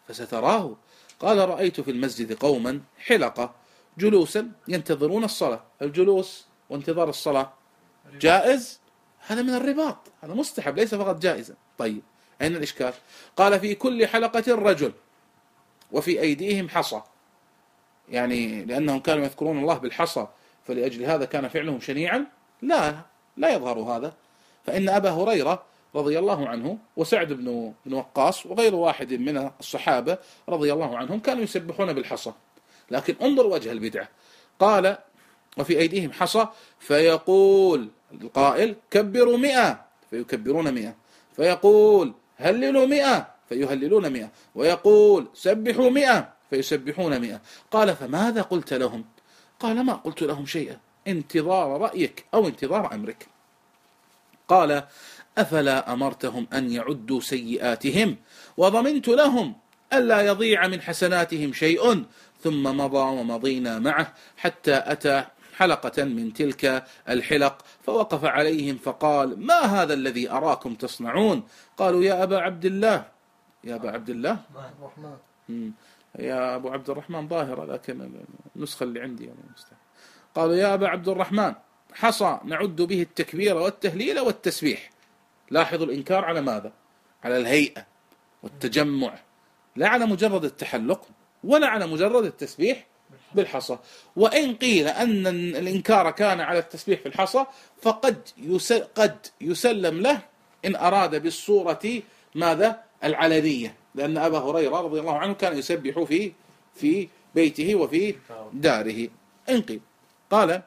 فستراه. قال رأيت في المسجد قوما حلقة جلوسا ينتظرون الصلاة. الجلوس وانتظار الصلاة جائز؟ هذا من الرباط، هذا مستحب ليس فقط جائزا. طيب أين الإشكال؟ قال في كل حلقة رجل وفي أيديهم حصى، يعني لأنهم كانوا يذكرون الله بالحصى فلأجل هذا كان فعلهم شنيعا؟ لا، لا يظهر هذا. فإن أبا هريرة رضي الله عنه وسعد بن بن وقاص وغير واحد من الصحابة رضي الله عنهم كانوا يسبحون بالحصى. لكن انظر وجه البدعة، قال وفي أيديهم حصى فيقول القائل كبروا مئة فيكبرون مئة، فيقول هللوا مئة فيهللون مئة، ويقول سبحوا مئة فيسبحون مئة. قال فماذا قلت لهم؟ قال ما قلت لهم شيئا، انتظار رأيك أو انتظار أمرك. قال أفلا أمرتهم أن يعدوا سيئاتهم وضمنت لهم ألا يضيع من حسناتهم شيء؟ ثم مضى ومضينا معه حتى أتى حلقة من تلك الحلق فوقف عليهم فقال ما هذا الذي أراكم تصنعون؟ قالوا يا أبا عبد الله، يا أبا عبد الله الرحمن، يا أبو عبد الرحمن ظاهرة لكن النسخة اللي عندي يعني مستحيل. قالوا يا أبا عبد الرحمن حصى نعد به التكبير والتهليل والتسبيح. لاحظوا الإنكار على ماذا؟ على الهيئة والتجمع، لا على مجرد التحلق ولا على مجرد التسبيح بالحصى. وإن قيل أن الإنكار كان على التسبيح في الحصى فقد قد يسلم له إن أراد بالصورة ماذا؟ العلنية، لأن أبا هريرة رضي الله عنه كان يسبح في في بيته وفي داره. إن قيل قال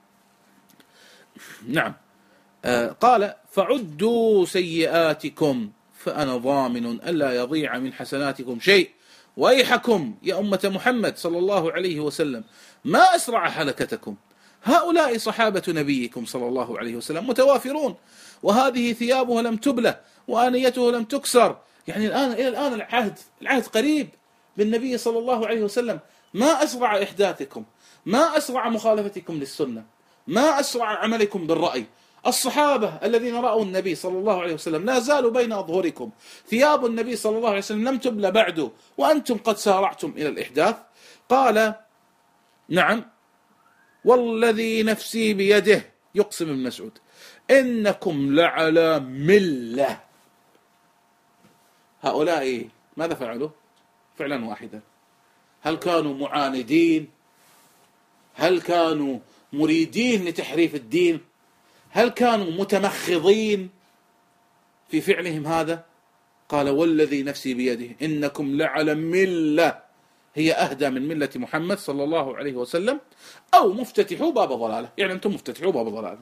نعم آه قال فعدوا سيئاتكم فأنا ضامن ألا يضيع من حسناتكم شيء. ويحكم يا أمة محمد صلى الله عليه وسلم ما أسرع هلكتكم، هؤلاء صحابة نبيكم صلى الله عليه وسلم متوافرون، وهذه ثيابه لم تبلى وآنيته لم تكسر. يعني الآن إلى الآن العهد العهد قريب بالنبي صلى الله عليه وسلم. ما أسرع إحداثكم، ما أسرع مخالفتكم للسنة، ما أسرع عملكم بالرأي. الصحابة الذين رأوا النبي صلى الله عليه وسلم لا زالوا بين أظهركم، ثياب النبي صلى الله عليه وسلم لم تبلى بعد وأنتم قد سارعتم إلى الإحداث. قال نعم والذي نفسي بيده، يقسم ابن مسعود إنكم لعلى ملة. هؤلاء ماذا فعلوا؟ فعلا واحدا. هل كانوا معاندين؟ هل كانوا مريدين لتحريف الدين؟ هل كانوا متمخضين في فعلهم هذا؟ قال والذي نفسي بيده إنكم لعلى ملة هي أهدى من ملة محمد صلى الله عليه وسلم، أو مفتتحوا باب ضلالة، يعني أنتم مفتتحوا باب ضلالة.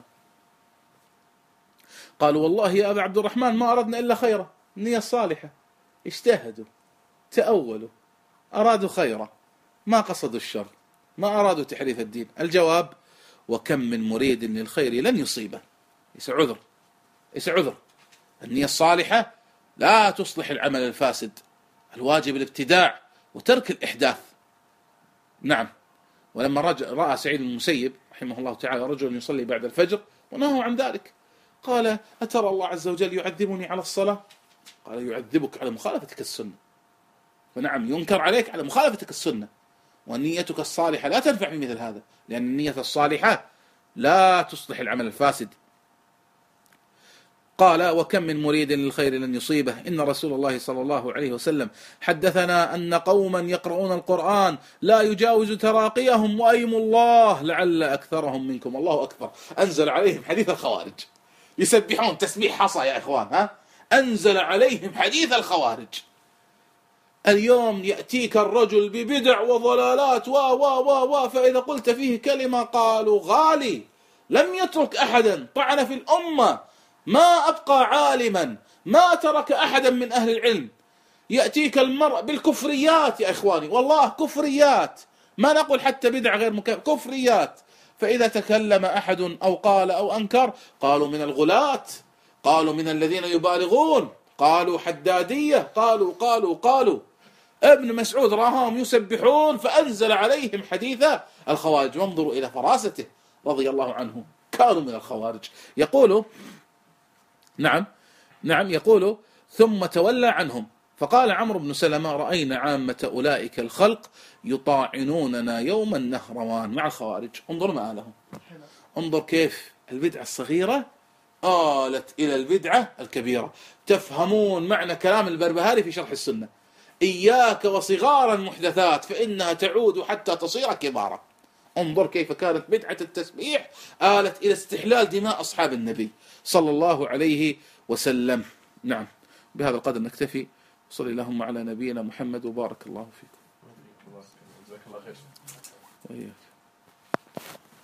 قالوا والله يا أبا عبد الرحمن ما أردنا إلا خيرا، النية الصالحة، اجتهدوا تأولوا أرادوا خيرا ما قصدوا الشر، ما أرادوا تحريف الدين. الجواب وكم من مريد للخير لن يصيبه. ليس عذر، ليس عذر. النية الصالحة لا تصلح العمل الفاسد، الواجب الابتداع وترك الإحداث. نعم. ولما رأى سعيد بن المسيب رحمه الله تعالى رجل يصلي بعد الفجر ونهى عن ذلك، قال أترى الله عز وجل يعذبني على الصلاة؟ قال يعذبك على مخالفتك السنة. فنعم ينكر عليك على مخالفتك السنة، ونيتك الصالحة لا تنفع في مثل هذا، لأن النية الصالحة لا تصلح العمل الفاسد. قال وكم من مريد للخير لن يصيبه. إن رسول الله صلى الله عليه وسلم حدثنا أن قوما يقرؤون القرآن لا يجاوز تراقيهم وأيم الله لعل أكثرهم منكم. الله أكبر. أنزل عليهم حديث الخوارج، يسبحون تسبيح حصى يا إخوان. ها أنزل عليهم حديث الخوارج. اليوم يأتيك الرجل ببدع وضلالات و و و و فإذا قلت فيه كلمة قالوا غالي. لم يترك أحدا طعن في الأمة، ما أبقى عالما، ما ترك أحدا من أهل العلم. يأتيك المرء بالكفريات يا إخواني، والله كفريات، ما نقول حتى بدع غير مكان، كفريات. فإذا تكلم أحد أو قال أو أنكر قالوا من الغلاة، قالوا من الذين يبالغون، قالوا حدادية، قالوا قالوا قالوا. ابن مسعود راهم يسبحون فأنزل عليهم حديث الخوارج. وانظروا إلى فراسته رضي الله عنه، كانوا من الخوارج. يقولوا نعم نعم يقولوا ثم تولى عنهم فقال عمرو بن سلمة رأينا عامة أولئك الخلق يطاعنوننا يوم النهروان مع الخوارج. انظر مآلهم، انظر كيف البدعة الصغيرة آلت إلى البدعة الكبيرة. تفهمون معنى كلام البربهاري في شرح السنة: إياك وصغار المحدثات فإنها تعود حتى تصير كبارا. انظر كيف كانت بدعة التسبيح آلت إلى استحلال دماء أصحاب النبي صلى الله عليه وسلم. نعم، بهذا القدر نكتفي. صلى اللهم على نبينا محمد وبارك الله فيكم. جزاك الله خير. وإياك.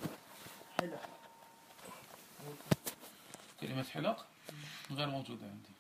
كلمة حلق غير موجودة عندي.